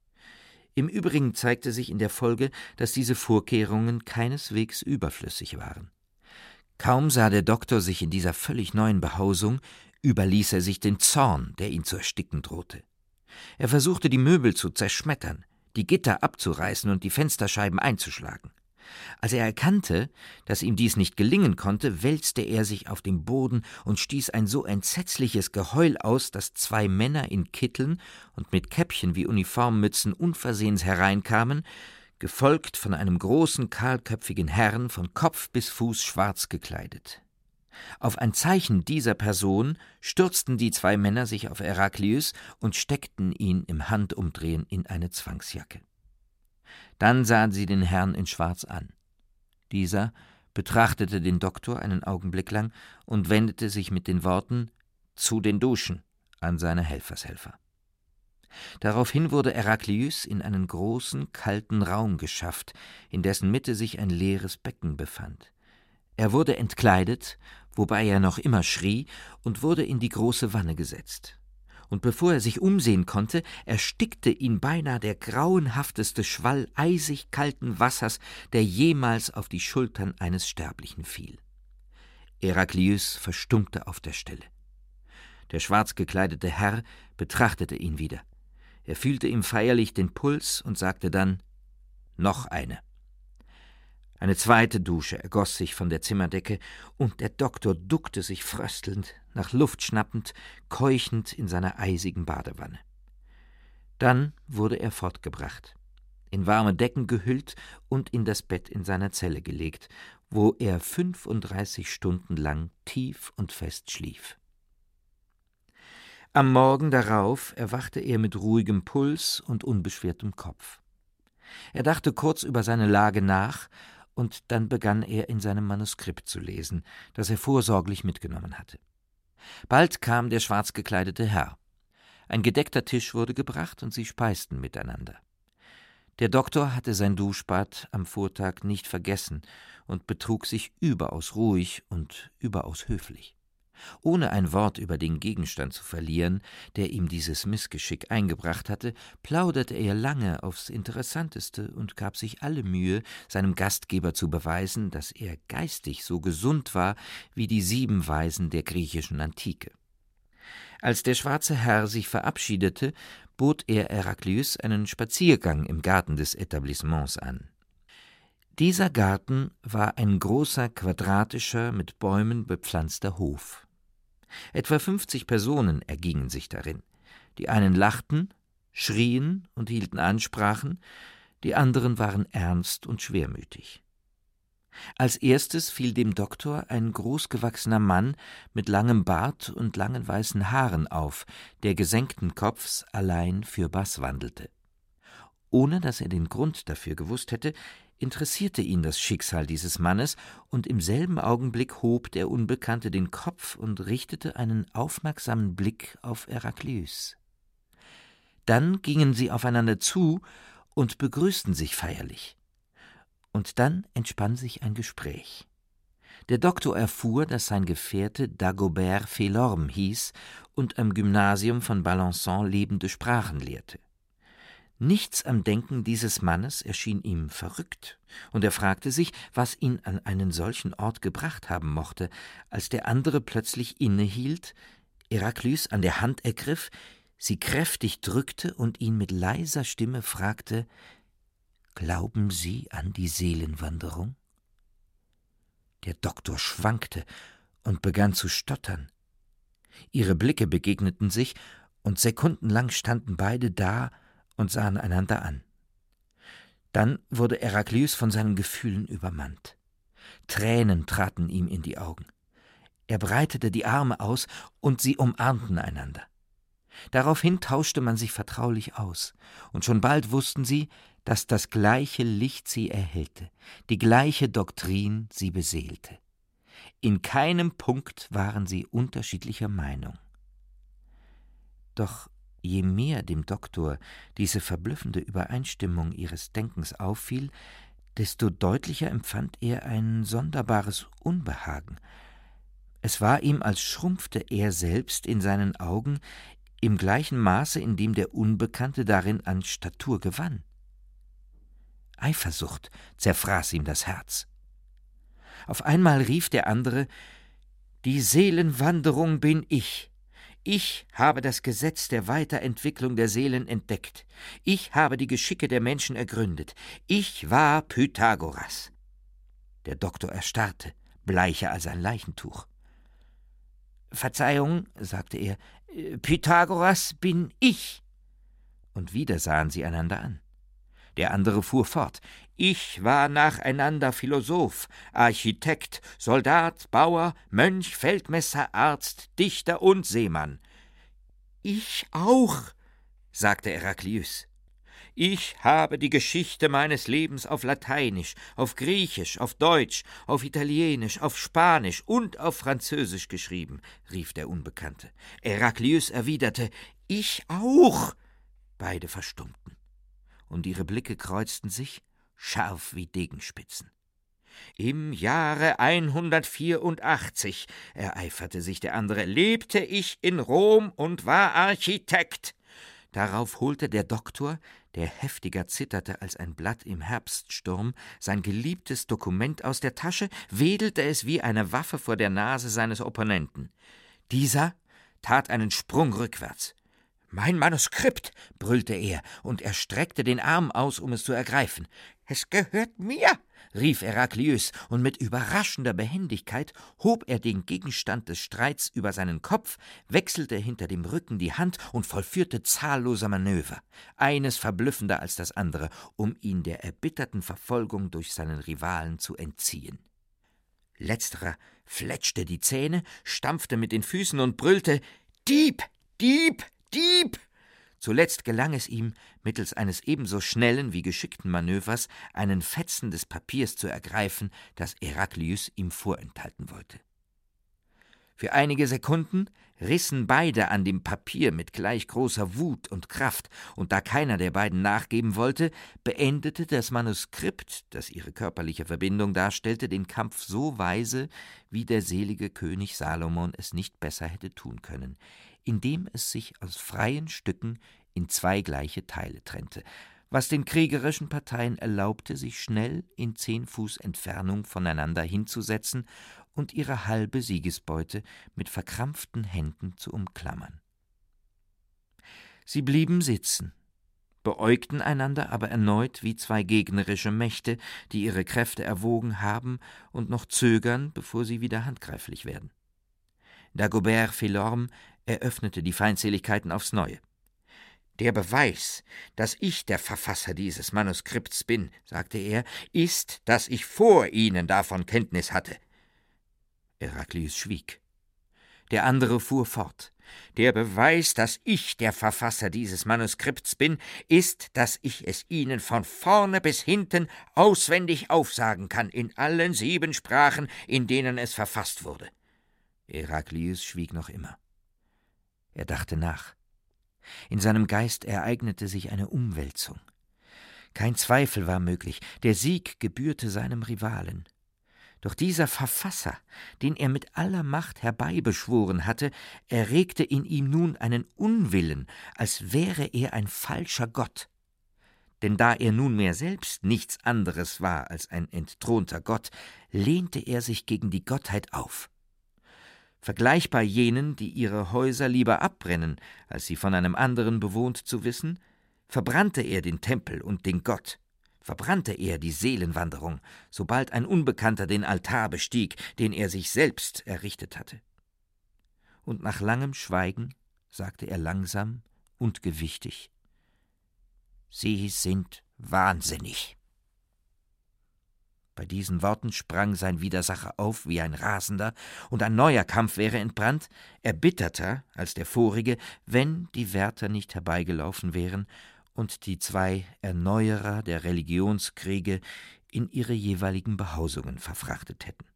Im Übrigen zeigte sich in der Folge, dass diese Vorkehrungen keineswegs überflüssig waren. Kaum sah der Doktor sich in dieser völlig neuen Behausung, überließ er sich den Zorn, der ihn zu ersticken drohte. Er versuchte, die Möbel zu zerschmettern, die Gitter abzureißen und die Fensterscheiben einzuschlagen. Als er erkannte, dass ihm dies nicht gelingen konnte, wälzte er sich auf dem Boden und stieß ein so entsetzliches Geheul aus, dass zwei Männer in Kitteln und mit Käppchen wie Uniformmützen unversehens hereinkamen, gefolgt von einem großen, kahlköpfigen Herrn, von Kopf bis Fuß schwarz gekleidet. Auf ein Zeichen dieser Person stürzten die zwei Männer sich auf Heraklius und steckten ihn im Handumdrehen in eine Zwangsjacke. Dann sahen sie den Herrn in Schwarz an. Dieser betrachtete den Doktor einen Augenblick lang und wendete sich mit den Worten »zu den Duschen« an seine Helfershelfer. Daraufhin wurde Heraklius in einen großen, kalten Raum geschafft, in dessen Mitte sich ein leeres Becken befand. Er wurde entkleidet, wobei er noch immer schrie, und wurde in die große Wanne gesetzt. Und bevor er sich umsehen konnte, erstickte ihn beinahe der grauenhafteste Schwall eisig kalten Wassers, der jemals auf die Schultern eines Sterblichen fiel. Heraklius verstummte auf der Stelle. Der schwarz gekleidete Herr betrachtete ihn wieder. Er fühlte ihm feierlich den Puls und sagte dann: »Noch eine.« Eine zweite Dusche ergoss sich von der Zimmerdecke, und der Doktor duckte sich fröstelnd, nach Luft schnappend, keuchend in seiner eisigen Badewanne. Dann wurde er fortgebracht, in warme Decken gehüllt und in das Bett in seiner Zelle gelegt, wo er fünfunddreißig Stunden lang tief und fest schlief. Am Morgen darauf erwachte er mit ruhigem Puls und unbeschwertem Kopf. Er dachte kurz über seine Lage nach, und dann begann er in seinem Manuskript zu lesen, das er vorsorglich mitgenommen hatte. Bald kam der schwarz gekleidete Herr. Ein gedeckter Tisch wurde gebracht, und sie speisten miteinander. Der Doktor hatte sein Duschbad am Vortag nicht vergessen und betrug sich überaus ruhig und überaus höflich. Ohne ein Wort über den Gegenstand zu verlieren, der ihm dieses Missgeschick eingebracht hatte, plauderte er lange aufs Interessanteste und gab sich alle Mühe, seinem Gastgeber zu beweisen, dass er geistig so gesund war wie die sieben Weisen der griechischen Antike. Als der schwarze Herr sich verabschiedete, bot er Heraklius einen Spaziergang im Garten des Etablissements an. Dieser Garten war ein großer, quadratischer, mit Bäumen bepflanzter Hof. Etwa fünfzig Personen ergingen sich darin. Die einen lachten, schrien und hielten Ansprachen, die anderen waren ernst und schwermütig. Als erstes fiel dem Doktor ein großgewachsener Mann mit langem Bart und langen weißen Haaren auf, der gesenkten Kopfs allein fürbaß wandelte. Ohne dass er den Grund dafür gewusst hätte, interessierte ihn das Schicksal dieses Mannes, und im selben Augenblick hob der Unbekannte den Kopf und richtete einen aufmerksamen Blick auf Heraklius. Dann gingen sie aufeinander zu und begrüßten sich feierlich. Und dann entspann sich ein Gespräch. Der Doktor erfuhr, dass sein Gefährte Dagobert Félorme hieß und am Gymnasium von Besançon lebende Sprachen lehrte. Nichts am Denken dieses Mannes erschien ihm verrückt, und er fragte sich, was ihn an einen solchen Ort gebracht haben mochte, als der andere plötzlich innehielt, Heraklius an der Hand ergriff, sie kräftig drückte und ihn mit leiser Stimme fragte: »Glauben Sie an die Seelenwanderung?« Der Doktor schwankte und begann zu stottern. Ihre Blicke begegneten sich, und sekundenlang standen beide da und sahen einander an. Dann wurde Heraklius von seinen Gefühlen übermannt. Tränen traten ihm in die Augen. Er breitete die Arme aus, und sie umarmten einander. Daraufhin tauschte man sich vertraulich aus, und schon bald wussten sie, dass das gleiche Licht sie erhellte, die gleiche Doktrin sie beseelte. In keinem Punkt waren sie unterschiedlicher Meinung. Doch je mehr dem Doktor diese verblüffende Übereinstimmung ihres Denkens auffiel, desto deutlicher empfand er ein sonderbares Unbehagen. Es war ihm, als schrumpfte er selbst in seinen Augen im gleichen Maße, in dem der Unbekannte darin an Statur gewann. Eifersucht zerfraß ihm das Herz. Auf einmal rief der andere: »Die Seelenwanderung bin ich. Ich habe das Gesetz der Weiterentwicklung der Seelen entdeckt. Ich habe die Geschicke der Menschen ergründet. Ich war Pythagoras.« Der Doktor erstarrte, bleicher als ein Leichentuch. »Verzeihung«, sagte er, »Pythagoras bin ich.« Und wieder sahen sie einander an. Der andere fuhr fort: »Ich war nacheinander Philosoph, Architekt, Soldat, Bauer, Mönch, Feldmesser, Arzt, Dichter und Seemann.« »Ich auch«, sagte Heraklius. »Ich habe die Geschichte meines Lebens auf Lateinisch, auf Griechisch, auf Deutsch, auf Italienisch, auf Spanisch und auf Französisch geschrieben«, rief der Unbekannte. Heraklius erwiderte: »Ich auch.« Beide verstummten, und ihre Blicke kreuzten sich, scharf wie Degenspitzen. »Im Jahre hundertvierundachtzig«, ereiferte sich der andere, »lebte ich in Rom und war Architekt.« Darauf holte der Doktor, der heftiger zitterte als ein Blatt im Herbststurm, sein geliebtes Dokument aus der Tasche, wedelte es wie eine Waffe vor der Nase seines Opponenten. Dieser tat einen Sprung rückwärts. »Mein Manuskript«, brüllte er, und er streckte den Arm aus, um es zu ergreifen. »Es gehört mir«, rief Heraklius, und mit überraschender Behendigkeit hob er den Gegenstand des Streits über seinen Kopf, wechselte hinter dem Rücken die Hand und vollführte zahllose Manöver, eines verblüffender als das andere, um ihn der erbitterten Verfolgung durch seinen Rivalen zu entziehen. Letzterer fletschte die Zähne, stampfte mit den Füßen und brüllte: »Dieb! Dieb! Dieb! Zuletzt gelang es ihm, mittels eines ebenso schnellen wie geschickten Manövers einen Fetzen des Papiers zu ergreifen, das Heraklius ihm vorenthalten wollte. Für einige Sekunden rissen beide an dem Papier mit gleich großer Wut und Kraft, und da keiner der beiden nachgeben wollte, beendete das Manuskript, das ihre körperliche Verbindung darstellte, den Kampf so weise, wie der selige König Salomon es nicht besser hätte tun können, indem es sich aus freien Stücken in zwei gleiche Teile trennte, was den kriegerischen Parteien erlaubte, sich schnell in zehn Fuß Entfernung voneinander hinzusetzen und ihre halbe Siegesbeute mit verkrampften Händen zu umklammern. Sie blieben sitzen, beäugten einander aber erneut wie zwei gegnerische Mächte, die ihre Kräfte erwogen haben und noch zögern, bevor sie wieder handgreiflich werden. Dagobert Filorme eröffnete die Feindseligkeiten aufs Neue. »Der Beweis, dass ich der Verfasser dieses Manuskripts bin«, sagte er, »ist, dass ich vor Ihnen davon Kenntnis hatte.« Heraklius schwieg. Der andere fuhr fort. »Der Beweis, dass ich der Verfasser dieses Manuskripts bin, ist, dass ich es Ihnen von vorne bis hinten auswendig aufsagen kann, in allen sieben Sprachen, in denen es verfasst wurde.« Heraklius schwieg noch immer. Er dachte nach. In seinem Geist ereignete sich eine Umwälzung. Kein Zweifel war möglich, der Sieg gebührte seinem Rivalen. Doch dieser Verfasser, den er mit aller Macht herbeibeschworen hatte, erregte in ihm nun einen Unwillen, als wäre er ein falscher Gott. Denn da er nunmehr selbst nichts anderes war als ein entthronter Gott, lehnte er sich gegen die Gottheit auf. Vergleichbar jenen, die ihre Häuser lieber abbrennen, als sie von einem anderen bewohnt zu wissen, verbrannte er den Tempel und den Gott, verbrannte er die Seelenwanderung, sobald ein Unbekannter den Altar bestieg, den er sich selbst errichtet hatte. Und nach langem Schweigen sagte er langsam und gewichtig: »Sie sind wahnsinnig.« Bei diesen Worten sprang sein Widersacher auf wie ein Rasender, und ein neuer Kampf wäre entbrannt, erbitterter als der vorige, wenn die Wärter nicht herbeigelaufen wären und die zwei Erneuerer der Religionskriege in ihre jeweiligen Behausungen verfrachtet hätten.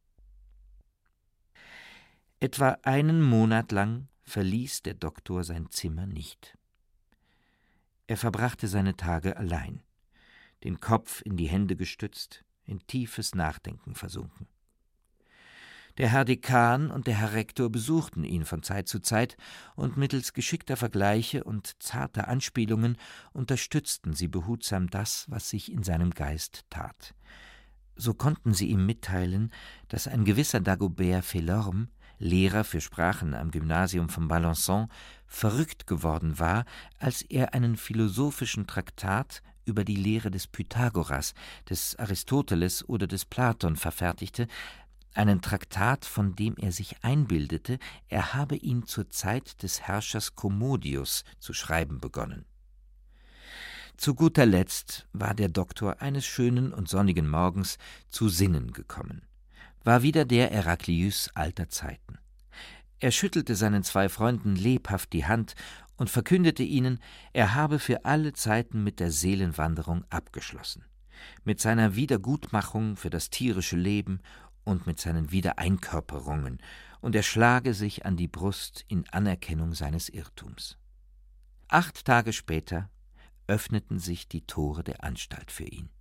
Etwa einen Monat lang verließ der Doktor sein Zimmer nicht. Er verbrachte seine Tage allein, den Kopf in die Hände gestützt, in tiefes Nachdenken versunken. Der Herr Dekan und der Herr Rektor besuchten ihn von Zeit zu Zeit, und mittels geschickter Vergleiche und zarter Anspielungen unterstützten sie behutsam das, was sich in seinem Geist tat. So konnten sie ihm mitteilen, dass ein gewisser Dagobert Filorme, Lehrer für Sprachen am Gymnasium von Besançon, verrückt geworden war, als er einen philosophischen Traktat über die Lehre des Pythagoras, des Aristoteles oder des Platon verfertigte, einen Traktat, von dem er sich einbildete, er habe ihn zur Zeit des Herrschers Commodius zu schreiben begonnen. Zu guter Letzt war der Doktor eines schönen und sonnigen Morgens zu Sinnen gekommen, war wieder der Heraklius alter Zeiten. Er schüttelte seinen zwei Freunden lebhaft die Hand und verkündete ihnen, er habe für alle Zeiten mit der Seelenwanderung abgeschlossen, mit seiner Wiedergutmachung für das tierische Leben und mit seinen Wiedereinkörperungen, und er schlage sich an die Brust in Anerkennung seines Irrtums. Acht Tage später öffneten sich die Tore der Anstalt für ihn.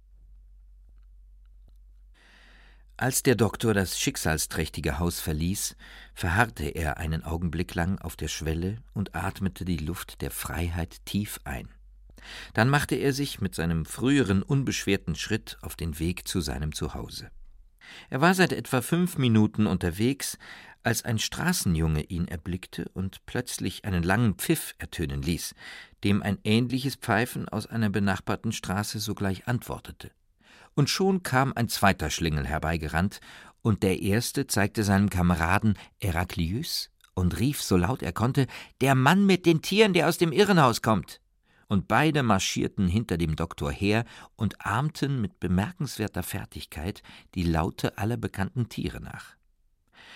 Als der Doktor das schicksalsträchtige Haus verließ, verharrte er einen Augenblick lang auf der Schwelle und atmete die Luft der Freiheit tief ein. Dann machte er sich mit seinem früheren unbeschwerten Schritt auf den Weg zu seinem Zuhause. Er war seit etwa fünf Minuten unterwegs, als ein Straßenjunge ihn erblickte und plötzlich einen langen Pfiff ertönen ließ, dem ein ähnliches Pfeifen aus einer benachbarten Straße sogleich antwortete. Und schon kam ein zweiter Schlingel herbeigerannt, und der erste zeigte seinem Kameraden Heraklius und rief, so laut er konnte, »Der Mann mit den Tieren, der aus dem Irrenhaus kommt!« Und beide marschierten hinter dem Doktor her und ahmten mit bemerkenswerter Fertigkeit die Laute aller bekannten Tiere nach.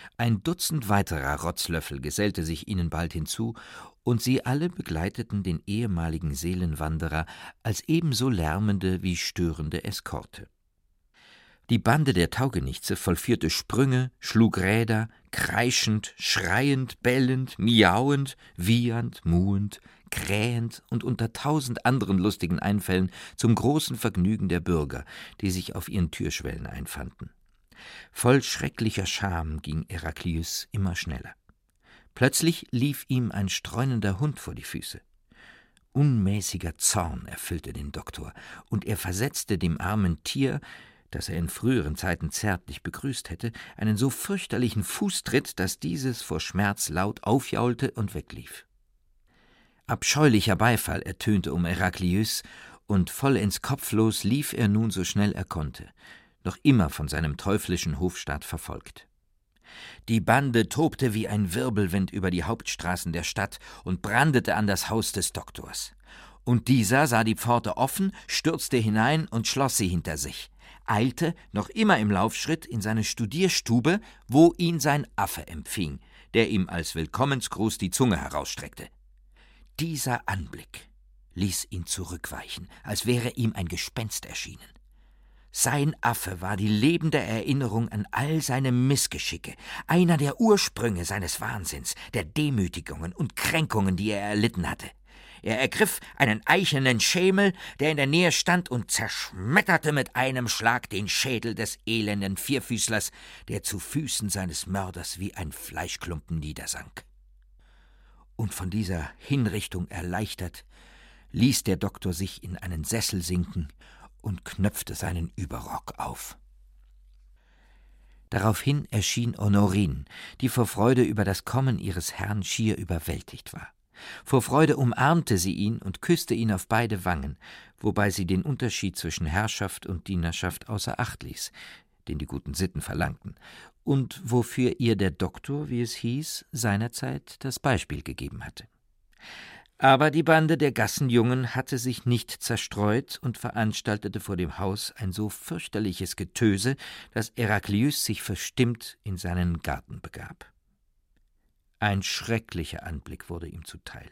Ein Dutzend weiterer Rotzlöffel gesellte sich ihnen bald hinzu, und sie alle begleiteten den ehemaligen Seelenwanderer als ebenso lärmende wie störende Eskorte. Die Bande der Taugenichtse vollführte Sprünge, schlug Räder, kreischend, schreiend, bellend, miauend, wiehernd, muhend, krähend und unter tausend anderen lustigen Einfällen zum großen Vergnügen der Bürger, die sich auf ihren Türschwellen einfanden. Voll schrecklicher Scham ging Heraklius immer schneller. Plötzlich lief ihm ein streunender Hund vor die Füße. Unmäßiger Zorn erfüllte den Doktor, und er versetzte dem armen Tier, das er in früheren Zeiten zärtlich begrüßt hätte, einen so fürchterlichen Fußtritt, dass dieses vor Schmerz laut aufjaulte und weglief. Abscheulicher Beifall ertönte um Heraklius, und vollends kopflos lief er nun so schnell er konnte, noch immer von seinem teuflischen Hofstaat verfolgt. Die Bande tobte wie ein Wirbelwind über die Hauptstraßen der Stadt und brandete an das Haus des Doktors. Und dieser sah die Pforte offen, stürzte hinein und schloss sie hinter sich, eilte, noch immer im Laufschritt, in seine Studierstube, wo ihn sein Affe empfing, der ihm als Willkommensgruß die Zunge herausstreckte. Dieser Anblick ließ ihn zurückweichen, als wäre ihm ein Gespenst erschienen. Sein Affe war die lebende Erinnerung an all seine Missgeschicke, einer der Ursprünge seines Wahnsinns, der Demütigungen und Kränkungen, die er erlitten hatte. Er ergriff einen eichernen Schemel, der in der Nähe stand, und zerschmetterte mit einem Schlag den Schädel des elenden Vierfüßlers, der zu Füßen seines Mörders wie ein Fleischklumpen niedersank. Und von dieser Hinrichtung erleichtert, ließ der Doktor sich in einen Sessel sinken und knöpfte seinen Überrock auf. Daraufhin erschien Honorine, die vor Freude über das Kommen ihres Herrn schier überwältigt war. Vor Freude umarmte sie ihn und küsste ihn auf beide Wangen, wobei sie den Unterschied zwischen Herrschaft und Dienerschaft außer Acht ließ, den die guten Sitten verlangten, und wofür ihr der Doktor, wie es hieß, seinerzeit das Beispiel gegeben hatte. Aber die Bande der Gassenjungen hatte sich nicht zerstreut und veranstaltete vor dem Haus ein so fürchterliches Getöse, dass Heraklius sich verstimmt in seinen Garten begab. Ein schrecklicher Anblick wurde ihm zuteil.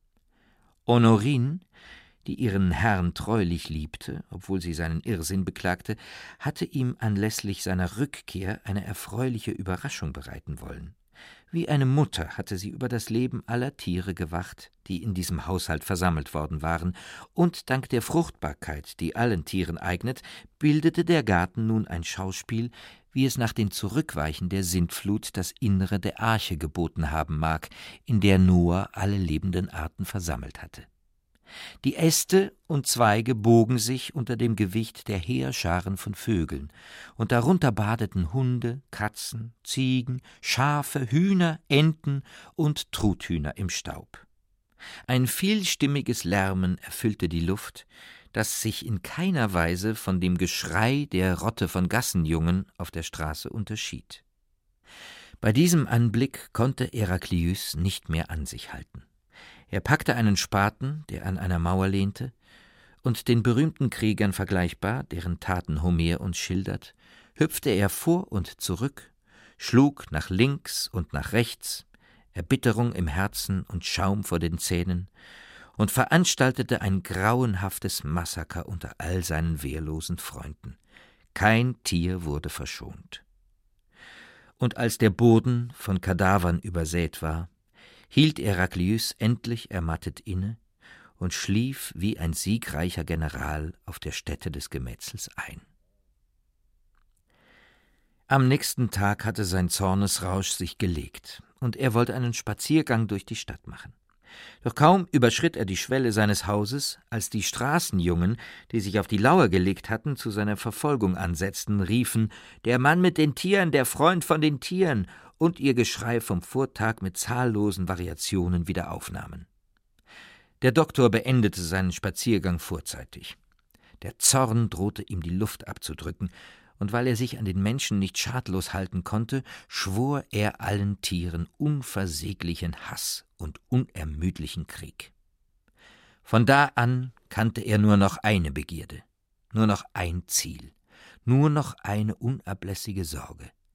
Honorine, die ihren Herrn treulich liebte, obwohl sie seinen Irrsinn beklagte, hatte ihm anlässlich seiner Rückkehr eine erfreuliche Überraschung bereiten wollen. Wie eine Mutter hatte sie über das Leben aller Tiere gewacht, die in diesem Haushalt versammelt worden waren, und dank der Fruchtbarkeit, die allen Tieren eignet, bildete der Garten nun ein Schauspiel, wie es nach den Zurückweichen der Sintflut das Innere der Arche geboten haben mag, in der Noah alle lebenden Arten versammelt hatte. Die Äste und Zweige bogen sich unter dem Gewicht der Heerscharen von Vögeln, und darunter badeten Hunde, Katzen, Ziegen, Schafe, Hühner, Enten und Truthühner im Staub. Ein vielstimmiges Lärmen erfüllte die Luft, das sich in keiner Weise von dem Geschrei der Rotte von Gassenjungen auf der Straße unterschied. Bei diesem Anblick konnte Heraklius nicht mehr an sich halten. Er packte einen Spaten, der an einer Mauer lehnte, und den berühmten Kriegern vergleichbar, deren Taten Homer uns schildert, hüpfte er vor und zurück, schlug nach links und nach rechts, Erbitterung im Herzen und Schaum vor den Zähnen, und veranstaltete ein grauenhaftes Massaker unter all seinen wehrlosen Freunden. Kein Tier wurde verschont. Und als der Boden von Kadavern übersät war, hielt Heraklius endlich ermattet inne und schlief wie ein siegreicher General auf der Stätte des Gemetzels ein. Am nächsten Tag hatte sein Zornesrausch sich gelegt, und er wollte einen Spaziergang durch die Stadt machen. Doch kaum überschritt er die Schwelle seines Hauses, als die Straßenjungen, die sich auf die Lauer gelegt hatten, zu seiner Verfolgung ansetzten, riefen: »Der Mann mit den Tieren, der Freund von den Tieren«, und ihr Geschrei vom Vortag mit zahllosen Variationen wieder aufnahmen. Der Doktor beendete seinen Spaziergang vorzeitig. Der Zorn drohte ihm die Luft abzudrücken, und weil er sich an den Menschen nicht schadlos halten konnte, schwor er allen Tieren unversäglichen Hass und unermüdlichen Krieg. Von da an kannte er nur noch eine Begierde, nur noch ein Ziel, nur noch eine unablässige Sorge: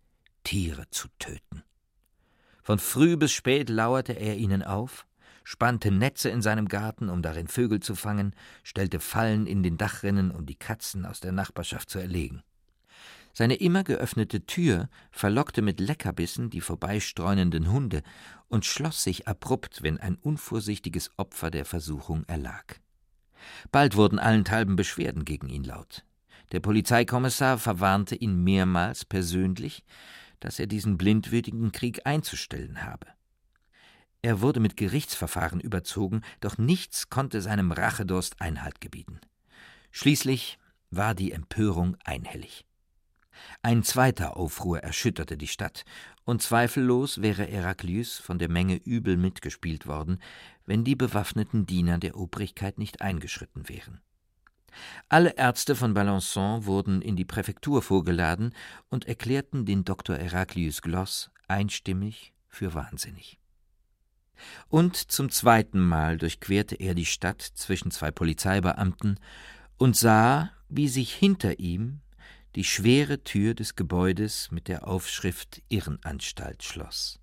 Tiere zu töten. Von früh bis spät lauerte er ihnen auf, spannte Netze in seinem Garten, um darin Vögel zu fangen, stellte Fallen in den Dachrinnen, um die Katzen aus der Nachbarschaft zu erlegen. Seine immer geöffnete Tür verlockte mit Leckerbissen die vorbeistreunenden Hunde und schloss sich abrupt, wenn ein unvorsichtiges Opfer der Versuchung erlag. Bald wurden allenthalben Beschwerden gegen ihn laut. Der Polizeikommissar verwarnte ihn mehrmals persönlich, dass er diesen blindwütigen Krieg einzustellen habe. Er wurde mit Gerichtsverfahren überzogen, doch nichts konnte seinem Rachedurst Einhalt gebieten. Schließlich war die Empörung einhellig. Ein zweiter Aufruhr erschütterte die Stadt, und zweifellos wäre Heraklius von der Menge übel mitgespielt worden, wenn die bewaffneten Diener der Obrigkeit nicht eingeschritten wären. Alle Ärzte von Besançon wurden in die Präfektur vorgeladen und erklärten den Doktor Heraklius Gloss einstimmig für wahnsinnig. Und zum zweiten Mal durchquerte er die Stadt zwischen zwei Polizeibeamten und sah, wie sich hinter ihm die schwere Tür des Gebäudes mit der Aufschrift Irrenanstalt schloss.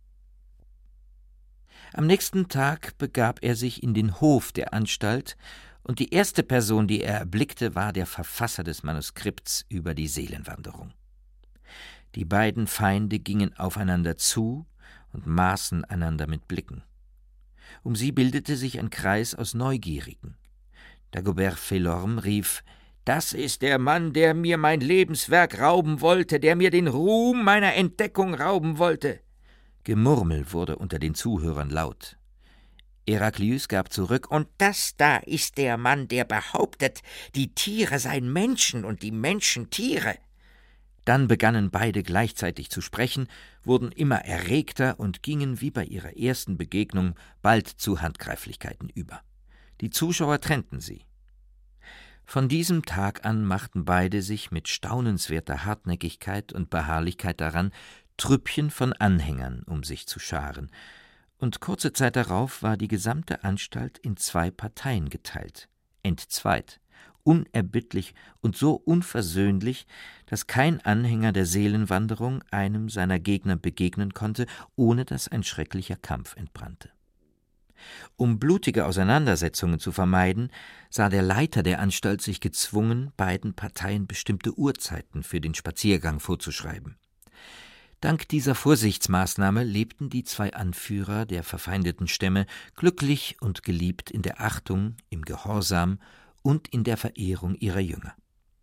Am nächsten Tag begab er sich in den Hof der Anstalt, und die erste Person, die er erblickte, war der Verfasser des Manuskripts über die Seelenwanderung. Die beiden Feinde gingen aufeinander zu und maßen einander mit Blicken. Um sie bildete sich ein Kreis aus Neugierigen. Dagobert Fellorme rief: »Das ist der Mann, der mir mein Lebenswerk rauben wollte, der mir den Ruhm meiner Entdeckung rauben wollte.« Gemurmel wurde unter den Zuhörern laut. Heraklius gab zurück: »Und das da ist der Mann, der behauptet, die Tiere seien Menschen und die Menschen Tiere.« Dann begannen beide gleichzeitig zu sprechen, wurden immer erregter und gingen wie bei ihrer ersten Begegnung bald zu Handgreiflichkeiten über. Die Zuschauer trennten sie. Von diesem Tag an machten beide sich mit staunenswerter Hartnäckigkeit und Beharrlichkeit daran, Trüppchen von Anhängern um sich zu scharen, und kurze Zeit darauf war die gesamte Anstalt in zwei Parteien geteilt, entzweit, unerbittlich und so unversöhnlich, dass kein Anhänger der Seelenwanderung einem seiner Gegner begegnen konnte, ohne dass ein schrecklicher Kampf entbrannte. Um blutige Auseinandersetzungen zu vermeiden, sah der Leiter der Anstalt sich gezwungen, beiden Parteien bestimmte Uhrzeiten für den Spaziergang vorzuschreiben. Dank dieser Vorsichtsmaßnahme lebten die zwei Anführer der verfeindeten Stämme glücklich und geliebt in der Achtung, im Gehorsam und in der Verehrung ihrer Jünger.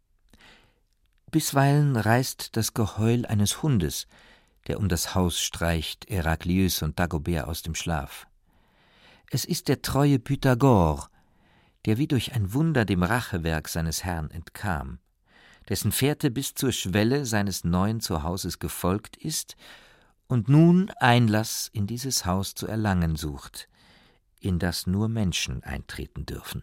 Bisweilen reißt das Geheul eines Hundes, der um das Haus streicht, Heraklius und Dagobert aus dem Schlaf. Es ist der treue Pythagor, der wie durch ein Wunder dem Rachewerk seines Herrn entkam, dessen Fährte bis zur Schwelle seines neuen Zuhauses gefolgt ist und nun Einlass in dieses Haus zu erlangen sucht, in das nur Menschen eintreten dürfen.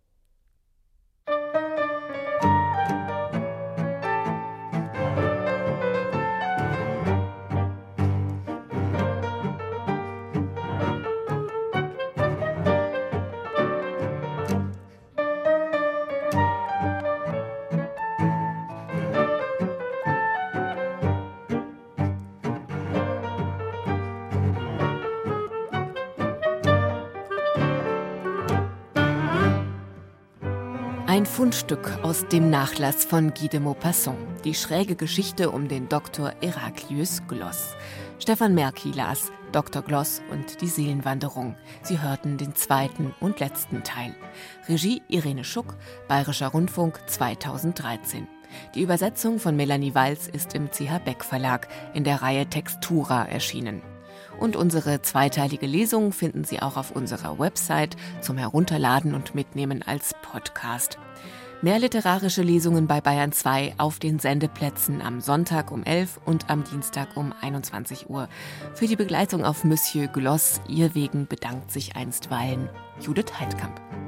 Ein Fundstück aus dem Nachlass von Guy de Maupassant, die schräge Geschichte um den Doktor Heraklius Gloss. Stefan Merki las Doktor Gloss und die Seelenwanderung. Sie hörten den zweiten und letzten Teil. Regie Irene Schuck, Bayerischer Rundfunk zweitausenddreizehn. Die Übersetzung von Melanie Walz ist im C H Beck Verlag in der Reihe Textura erschienen. Und unsere zweiteilige Lesung finden Sie auch auf unserer Website zum Herunterladen und Mitnehmen als Podcast. Mehr literarische Lesungen bei Bayern zwei auf den Sendeplätzen am Sonntag um elf und am Dienstag um einundzwanzig Uhr. Für die Begleitung auf Monsieur Gloss Irrwegen bedankt sich einstweilen Judith Heidkamp.